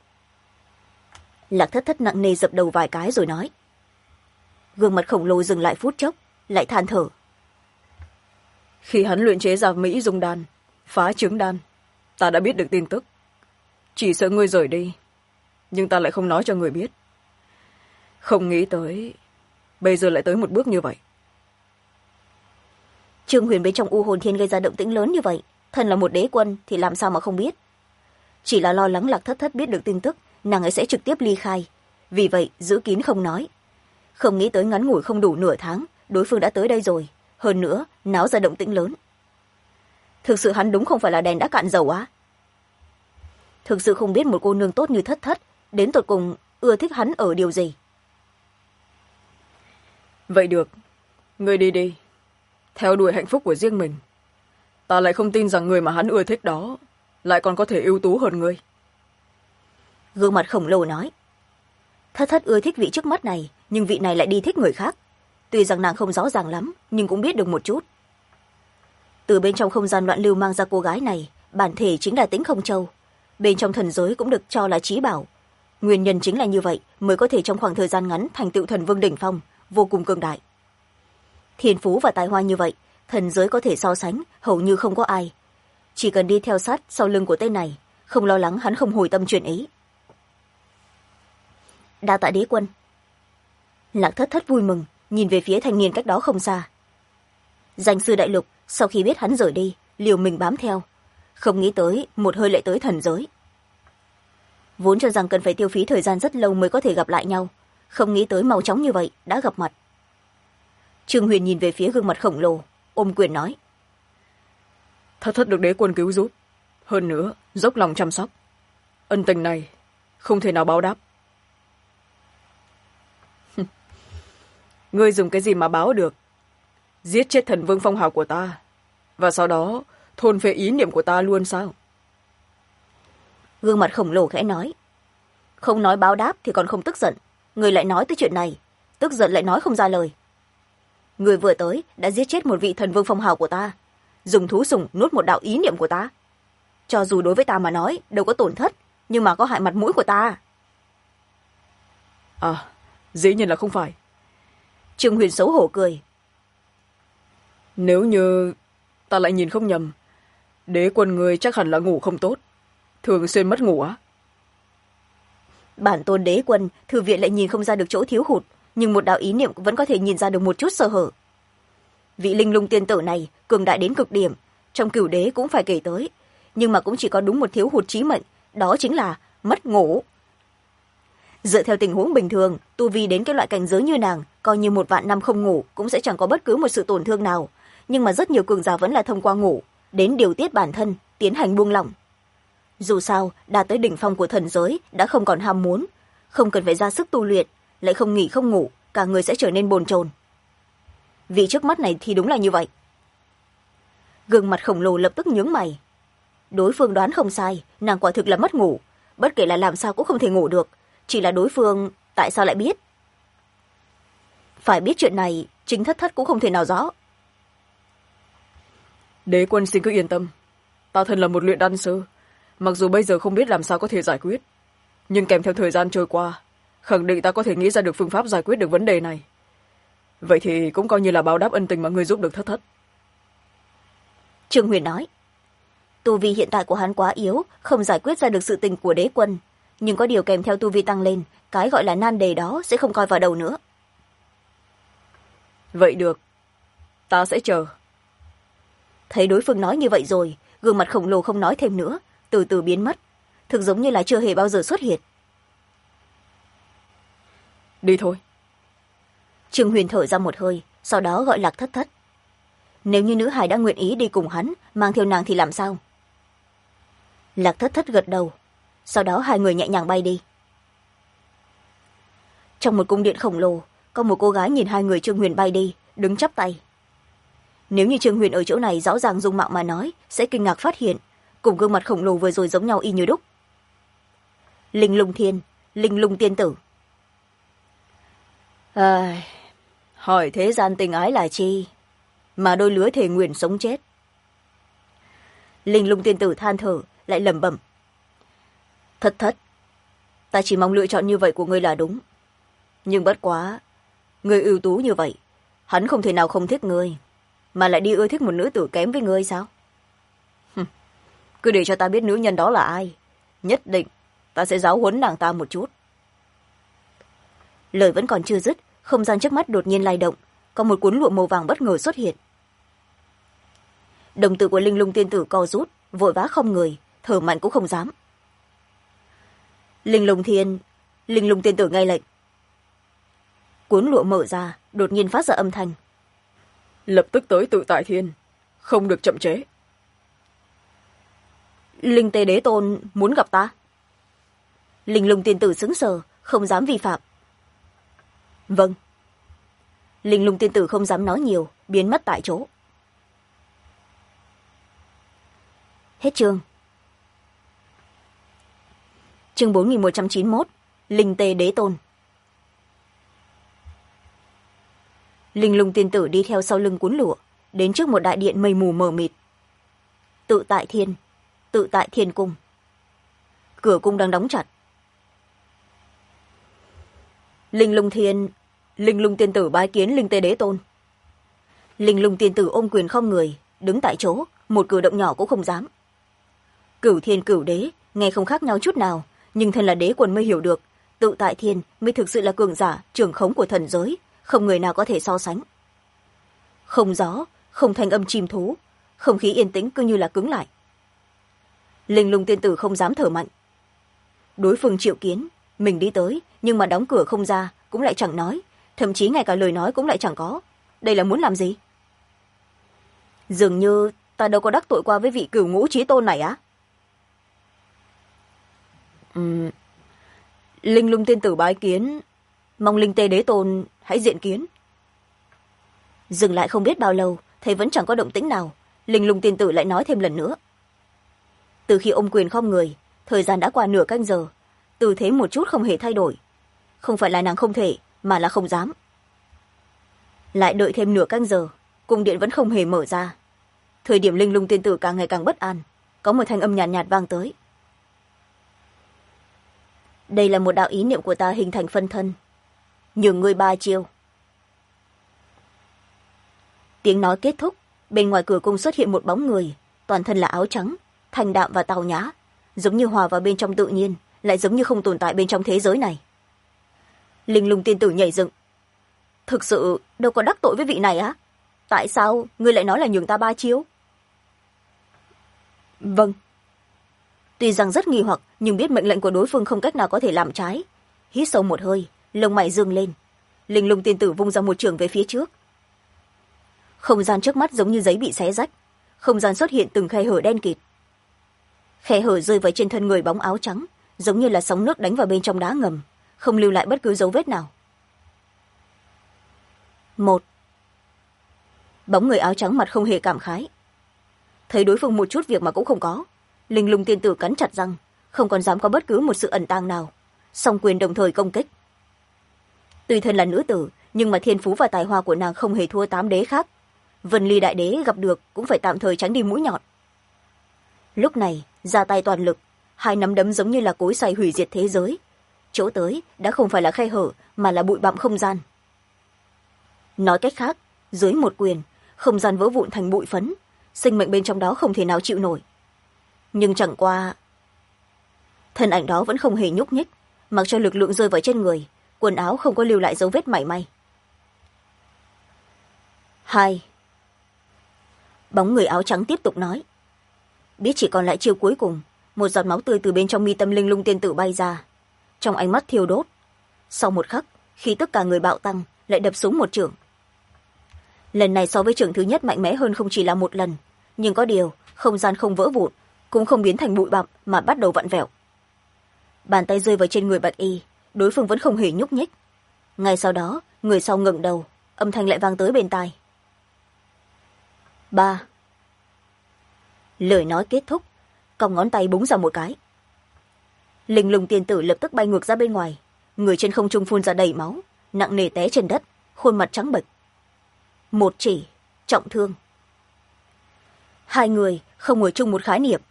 Lạc Thất Thất nặng nề dập đầu vài cái rồi nói. Gương mặt khổng lồ dừng lại phút chốc, lại than thở. Khi hắn luyện chế ra Mỹ dung đan, phá trứng đan, ta đã biết được tin tức. Chỉ sợ ngươi rời đi, nhưng ta lại không nói cho người biết. Không nghĩ tới bây giờ lại tới một bước như vậy. Trương Huyền bên trong U Hồn Thiên gây ra động tĩnh lớn như vậy, thân là một đế quân thì làm sao mà không biết. Chỉ là lo lắng Lạc Thất Thất biết được tin tức, nàng ấy sẽ trực tiếp ly khai, vì vậy giữ kín không nói. Không nghĩ tới ngắn ngủi không đủ nửa tháng, đối phương đã tới đây rồi, hơn nữa náo ra động tĩnh lớn. Thực sự hắn đúng không phải là đèn đã cạn dầu á. Thực sự không biết một cô nương tốt như Thất Thất đến tột cùng ưa thích hắn ở điều gì. Vậy được, ngươi đi đi, theo đuổi hạnh phúc của riêng mình. Ta lại không tin rằng người mà hắn ưa thích đó lại còn có thể ưu tú hơn ngươi. Gương mặt khổng lồ nói. Thất Thất ưa thích vị trước mắt này, nhưng vị này lại đi thích người khác. Tuy rằng nàng không rõ ràng lắm, nhưng cũng biết được một chút. Từ bên trong không gian loạn lưu mang ra cô gái này, bản thể chính là Tĩnh Không Châu. Bên trong thần giới cũng được cho là trí bảo. Nguyên nhân chính là như vậy mới có thể trong khoảng thời gian ngắn thành tựu thần vương đỉnh phong, vô cùng cường đại. Thiên phú và tài hoa như vậy, thần giới có thể so sánh, hầu như không có ai. Chỉ cần đi theo sát sau lưng của tên này, không lo lắng hắn không hồi tâm chuyển ý. Đa tạ đế quân. Lạc Thất Thất vui mừng, nhìn về phía thanh niên cách đó không xa. Danh sư đại lục sau khi biết hắn rời đi liều mình bám theo, không nghĩ tới một hơi lại tới thần giới. Vốn cho rằng cần phải tiêu phí thời gian rất lâu mới có thể gặp lại nhau, không nghĩ tới mau chóng như vậy đã gặp mặt. Trương Huyền nhìn về phía gương mặt khổng lồ, ôm quyền nói: Thất thất được đế quân cứu giúp, hơn nữa dốc lòng chăm sóc, ân tình này không thể nào báo đáp. Ngươi dùng cái gì mà báo được? Giết chết thần vương phong hào của ta, và sau đó thôn phệ ý niệm của ta luôn sao? Gương mặt khổng lồ khẽ nói: Không nói báo đáp thì còn không tức giận, người lại nói tới chuyện này, tức giận lại nói không ra lời. Người vừa tới đã giết chết một vị thần vương phong hào của ta, dùng thú sủng nuốt một đạo ý niệm của ta. Cho dù đối với ta mà nói đâu có tổn thất, nhưng mà có hại mặt mũi của ta. À, dĩ nhiên là không phải. Trương Huyền xấu hổ cười. Nếu như ta lại nhìn không nhầm, đế quân người chắc hẳn là ngủ không tốt, thường xuyên mất ngủ á. Bản tôn đế quân thư viện lại nhìn không ra được chỗ thiếu hụt, nhưng một đạo ý niệm vẫn có thể nhìn ra được một chút sơ hở. Vị linh lung tiên tử này cường đại đến cực điểm, trong cửu đế cũng phải kể tới, nhưng mà cũng chỉ có đúng một thiếu hụt chí mệnh, đó chính là mất ngủ. Dựa theo tình huống bình thường, tu vi đến cái loại cảnh giới như nàng, coi như 1.000 năm không ngủ cũng sẽ chẳng có bất cứ một sự tổn thương nào, nhưng mà rất nhiều cường giả vẫn là thông qua ngủ đến điều tiết bản thân, tiến hành buông lỏng. Dù sao đạt tới đỉnh phong của thần giới đã không còn ham muốn, không cần phải ra sức tu luyện, lại không nghỉ không ngủ, cả người sẽ trở nên bồn chồn. Vì trước mắt này thì đúng là như vậy. Gương mặt khổng lồ lập tức nhướng mày. Đối phương đoán không sai, nàng quả thực là mất ngủ, bất kể là làm sao cũng không thể ngủ được, chỉ là đối phương tại sao lại biết. Phải biết chuyện này chính thất thất cũng không thể nào rõ. Đế quân xin cứ yên tâm, ta thân là một luyện đan sư, mặc dù bây giờ không biết làm sao có thể giải quyết, nhưng kèm theo thời gian trôi qua, khẳng định ta có thể nghĩ ra được phương pháp giải quyết được vấn đề này. Vậy thì cũng coi như là báo đáp ân tình mà ngươi giúp được thất thất. Trương Huyền nói: Tu vi hiện tại của hắn quá yếu, không giải quyết ra được sự tình của đế quân, nhưng có điều kèm theo tu vi tăng lên, cái gọi là nan đề đó sẽ không coi vào đầu nữa. Vậy được, ta sẽ chờ. Thấy đối phương nói như vậy rồi, gương mặt khổng lồ không nói thêm nữa, từ từ biến mất, thực giống như là chưa hề bao giờ xuất hiện. Đi thôi. Trương Huyền thở ra một hơi, sau đó gọi Lạc Thất Thất. Nếu như nữ hài đã nguyện ý đi cùng hắn, mang theo nàng thì làm sao? Lạc Thất Thất gật đầu, sau đó hai người nhẹ nhàng bay đi. Trong một cung điện khổng lồ, có một cô gái nhìn hai người Trương Huyền bay đi, đứng chắp tay. Nếu như Trương Huyền ở chỗ này rõ ràng dung mạo mà nói, sẽ kinh ngạc phát hiện, cùng gương mặt khổng lồ vừa rồi giống nhau y như đúc. Linh Lung Thiên, Linh Lung tiên tử. Hỏi thế gian tình ái là chi, mà đôi lứa thề nguyện sống chết. Linh Lung tiên tử than thở, lại lẩm bẩm: Thất thất, ta chỉ mong lựa chọn như vậy của ngươi là đúng, nhưng bất quá ngươi ưu tú như vậy, hắn không thể nào không thích ngươi, mà lại đi ưa thích một nữ tử kém với ngươi sao? Cứ để cho ta biết nữ nhân đó là ai, nhất định ta sẽ giáo huấn nàng ta một chút. Lời vẫn còn chưa dứt, không gian trước mắt đột nhiên lay động, có một cuốn lụa màu vàng bất ngờ xuất hiện. Đồng tử của Linh Lung tiên tử co rút, vội vã không người, thở mạnh cũng không dám. Linh Lung tiên tử ngay lệnh. Cuốn lụa mở ra, đột nhiên phát ra âm thanh: Lập tức tới Tự Tại Thiên, không được chậm chế. Linh Tê Đế Tôn muốn gặp ta. Linh Lung tiên tử sững sờ, không dám vi phạm. Vâng. Linh Lung tiên tử không dám nói nhiều, biến mất tại chỗ. Hết chương. Chương 4191, Linh Tê Đế Tôn. Linh Lung tiên tử đi theo sau lưng cuốn lụa, đến trước một đại điện mây mù mờ mịt. Tự Tại Thiên, Tự Tại Thiên cung. Cửa cung đang đóng chặt. Linh Lung tiên tử bái kiến Linh Tê Đế Tôn. Linh Lung tiên tử ôm quyền không người, đứng tại chỗ, một cử động nhỏ cũng không dám. Cửu thiên cửu đế, nghe không khác nhau chút nào, nhưng thân là đế quân mới hiểu được, Tự Tại Thiên mới thực sự là cường giả trưởng khống của thần giới, không người nào có thể so sánh. Không gió, không thanh âm chim thú, không khí yên tĩnh cứ như là cứng lại. Linh lung tiên tử không dám thở mạnh. Đối phương triệu kiến, mình đi tới nhưng mà đóng cửa không ra, cũng lại chẳng nói, thậm chí ngay cả lời nói cũng lại chẳng có. Đây là muốn làm gì? Dường như ta đâu có đắc tội qua với vị cửu ngũ chí tôn này á. Linh lung tiên tử bái kiến, mong linh tê đế tôn hãy diện kiến. Dừng lại không biết bao lâu, thấy vẫn chẳng có động tĩnh nào, linh lung tiên tử lại nói thêm lần nữa. Từ khi ôm quyền khom người, thời gian đã qua nửa canh giờ, tư thế một chút không hề thay đổi. Không phải là nàng không thể, mà là không dám. Lại đợi thêm nửa canh giờ, cung điện vẫn không hề mở ra. Thời điểm linh lung tiên tử càng ngày càng bất an, có một thanh âm nhàn nhạt vang tới. Đây là một đạo ý niệm của ta hình thành phân thân, nhường ngươi 3 chiêu. Tiếng nói kết thúc, bên ngoài cửa cung xuất hiện một bóng người, toàn thân là áo trắng, thanh đạm và tào nhã, giống như hòa vào bên trong tự nhiên, lại giống như không tồn tại bên trong thế giới này. Linh lung tiên tử nhảy dựng. Thực sự đâu có đắc tội với vị này á? Tại sao ngươi lại nói là nhường ta 3 chiêu? Vâng. Tuy rằng rất nghi hoặc, nhưng biết mệnh lệnh của đối phương không cách nào có thể làm trái. Hít sâu một hơi, lông mày dương lên. Linh lung tiên tử vung ra một chưởng về phía trước. Không gian trước mắt giống như giấy bị xé rách, không gian xuất hiện từng khe hở đen kịt. Khe hở rơi vào trên thân người bóng áo trắng, giống như là sóng nước đánh vào bên trong đá ngầm, không lưu lại bất cứ dấu vết nào. 1. Bóng người áo trắng mặt không hề cảm khái. Thấy đối phương một chút việc mà cũng không có, linh lung tiên tử cắn chặt răng, không còn dám có bất cứ một sự ẩn tàng nào, song quyền đồng thời công kích. Tuy thân là nữ tử, nhưng mà thiên phú và tài hoa của nàng không hề thua 8 đế khác. Vân Ly đại đế gặp được cũng phải tạm thời tránh đi mũi nhọn. Lúc này ra tay toàn lực, 2 nắm đấm giống như là cối xay hủy diệt thế giới. Chỗ tới đã không phải là khe hở, mà là bụi bặm không gian. Nói cách khác, dưới một quyền, không gian vỡ vụn thành bụi phấn, sinh mệnh bên trong đó không thể nào chịu nổi. Nhưng chẳng qua, thân ảnh đó vẫn không hề nhúc nhích, mặc cho lực lượng rơi vào trên người, quần áo không có lưu lại dấu vết mảy may. 2. Bóng người áo trắng tiếp tục nói. Biết chỉ còn lại chiêu cuối cùng, một giọt máu tươi từ bên trong mi tâm linh lung tiên tử bay ra, trong ánh mắt thiêu đốt. Sau một khắc, khi tất cả người bạo tăng, lại đập xuống một chưởng. Lần này so với chưởng thứ nhất mạnh mẽ hơn không chỉ là một lần, nhưng có điều không gian không vỡ vụn, cũng không biến thành bụi bặm mà bắt đầu vặn vẹo. Bàn tay rơi vào trên người bạch y, đối phương vẫn không hề nhúc nhích. Ngay sau đó, người sau ngẩng đầu, âm thanh lại vang tới bên tai. 3. Lời nói kết thúc, cong ngón tay búng ra một cái. Linh lung tiên tử lập tức bay ngược ra bên ngoài, người trên không trung phun ra đầy máu, nặng nề té trên đất, khuôn mặt trắng bệch. Một chỉ, trọng thương. 2 người không ngồi chung một khái niệm.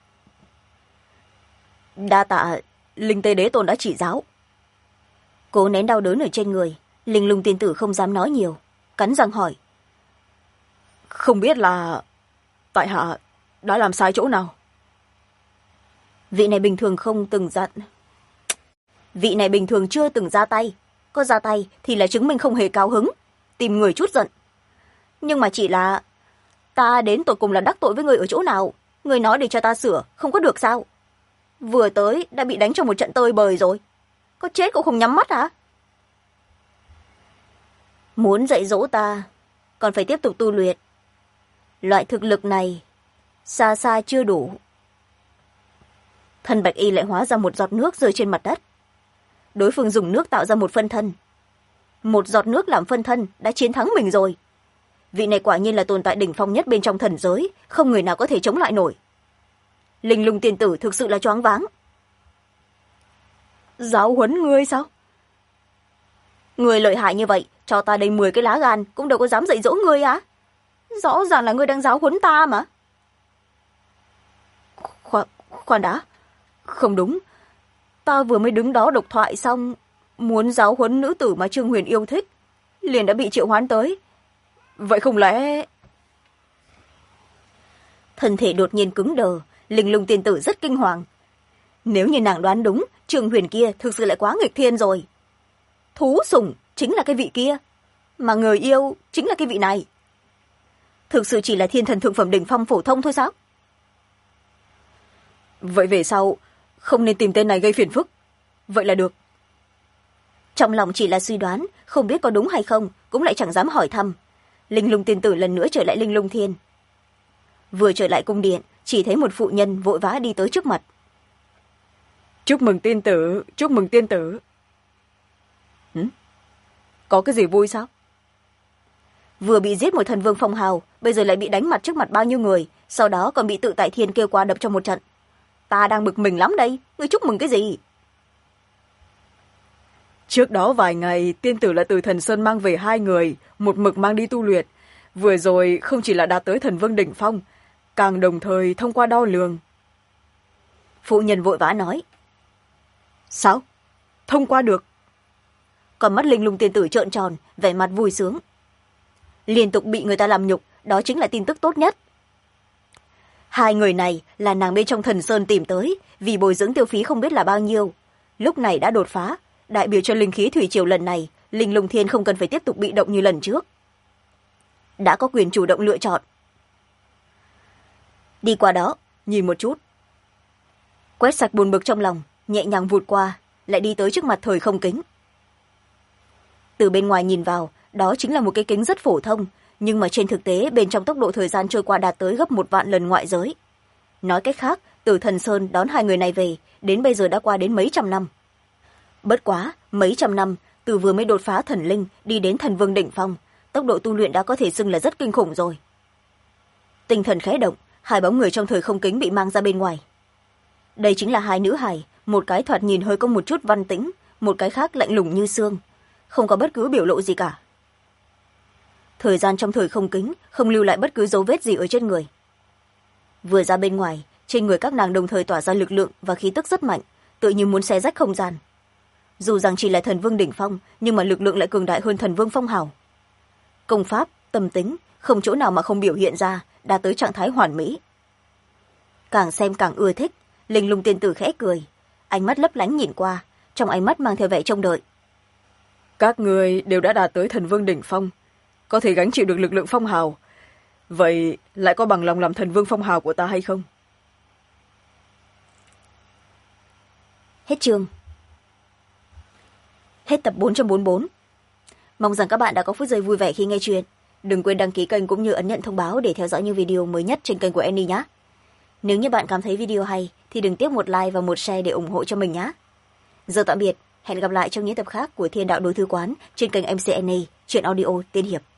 Đa tạ linh tê đế tôn đã chỉ giáo. Cố nén đau đớn ở trên người, linh lung tiên tử không dám nói nhiều, cắn răng hỏi. Không biết là tại hạ đã làm sai chỗ nào? Vị này bình thường không từng Vị này bình thường chưa từng ra tay, có ra tay thì là chứng minh không hề cao hứng, tìm người chút giận. Nhưng mà chỉ là ta đến tột cùng là đắc tội với người ở chỗ nào, người nói để cho ta sửa không có được sao? Vừa tới đã bị đánh cho một trận tơi bời rồi, có chết cũng không nhắm mắt hả? Muốn dạy dỗ ta còn phải tiếp tục tu luyện, loại thực lực này xa xa chưa đủ. Thân bạch y lại hóa ra một giọt nước rơi trên mặt đất. Đối phương dùng nước tạo ra một phân thân. Một giọt nước làm phân thân đã chiến thắng mình rồi. Vị này quả nhiên là tồn tại đỉnh phong nhất bên trong thần giới, không người nào có thể chống lại nổi. Linh lung tiên tử thực sự là choáng váng. Giáo huấn ngươi sao? Ngươi lợi hại như vậy, cho ta đây 10 cái lá gan cũng đâu có dám dạy dỗ ngươi á. Rõ ràng là ngươi đang giáo huấn ta mà. Khoan đã, không đúng. Ta vừa mới đứng đó độc thoại xong, muốn giáo huấn nữ tử mà Trương Huyền yêu thích, liền đã bị triệu hoán tới. Vậy không lẽ... Thân thể đột nhiên cứng đờ, linh lung tiên tử rất kinh hoàng. Nếu như nàng đoán đúng, Trương Huyền kia thực sự lại quá nghịch thiên rồi. Thú sủng chính là cái vị kia. mà người yêu chính là cái vị này. Thực sự chỉ là thiên thần thượng phẩm đỉnh phong phổ thông thôi sao? vậy về sau không nên tìm tên này gây phiền phức. Vậy là được. Trong lòng chỉ là suy đoán, không biết có đúng hay không, cũng lại chẳng dám hỏi thăm. Linh lung tiên tử lần nữa trở lại linh lung thiên. Vừa trở lại cung điện, chỉ thấy một phụ nhân vội vã đi tới trước mặt. Chúc mừng tiên tử, chúc mừng tiên tử. Có cái gì vui sao? Vừa bị giết một thần vương phong hào, bây giờ lại bị đánh mặt trước mặt bao nhiêu người, sau đó còn bị tự tại thiên kêu qua đập trong một trận. Ta đang bực mình lắm đây, ngươi chúc mừng cái gì? Trước đó vài ngày tiên tử là từ thần sơn mang về 2 người, một mực mang đi tu luyện. Vừa rồi không chỉ là đạt tới thần vương đỉnh phong, càng đồng thời thông qua đo lường. Phụ nhân vội vã nói. Sao? Thông qua được? Còn mắt linh lung tiên tử trợn tròn, vẻ mặt vui sướng. Liên tục bị người ta làm nhục, đó chính là tin tức tốt nhất. 2 người này là nàng bên trong thần sơn tìm tới, vì bồi dưỡng tiêu phí không biết là bao nhiêu. Lúc này đã đột phá, đại biểu cho linh khí thủy triều lần này, linh lung thiên không cần phải tiếp tục bị động như lần trước. Đã có quyền chủ động lựa chọn. Đi qua đó, nhìn một chút. Quét sạch buồn bực trong lòng, nhẹ nhàng vụt qua, lại đi tới trước mặt thời không kính. Từ bên ngoài nhìn vào, đó chính là một cái kính rất phổ thông, nhưng mà trên thực tế bên trong tốc độ thời gian trôi qua đạt tới gấp 1 vạn lần ngoại giới. Nói cách khác, từ thần sơn đón 2 người này về, đến bây giờ đã qua đến mấy trăm năm. Bất quá, mấy trăm năm, từ vừa mới đột phá thần linh đi đến thần vương đỉnh phong, tốc độ tu luyện đã có thể xưng là rất kinh khủng rồi. Tinh thần khẽ động, 2 bóng người trong thời không kính bị mang ra bên ngoài. Đây chính là 2 nữ hài, một cái thoạt nhìn hơi có một chút văn tĩnh, một cái khác lạnh lùng như xương, không có bất cứ biểu lộ gì cả. Thời gian trong thời không kính không lưu lại bất cứ dấu vết gì ở trên người. Vừa ra bên ngoài, trên người các nàng đồng thời tỏa ra lực lượng và khí tức rất mạnh, tự như muốn xé rách không gian. Dù rằng chỉ là thần vương đỉnh phong, nhưng mà lực lượng lại cường đại hơn thần vương phong hào. Công pháp, tâm tính, không chỗ nào mà không biểu hiện ra, đạt tới trạng thái hoàn mỹ. Càng xem càng ưa thích, linh lung tiên tử khẽ cười, ánh mắt lấp lánh nhìn qua, trong ánh mắt mang theo vẻ trông đợi. Các người đều đã đạt tới thần vương đỉnh phong, có thể gánh chịu được lực lượng phong hào. Vậy lại có bằng lòng làm thần vương phong hào của ta hay không? Hết chương. Hết tập 444. Mong rằng các bạn đã có phút giây vui vẻ khi nghe chuyện. Đừng quên đăng ký kênh cũng như ấn nhận thông báo để theo dõi những video mới nhất trên kênh của Annie nhé. Nếu như bạn cảm thấy video hay thì đừng tiếc một like và một share để ủng hộ cho mình nhé. Giờ tạm biệt, hẹn gặp lại trong những tập khác của Thiên Đạo Đối Thư Quán trên kênh MC Annie, truyện audio tiên hiệp.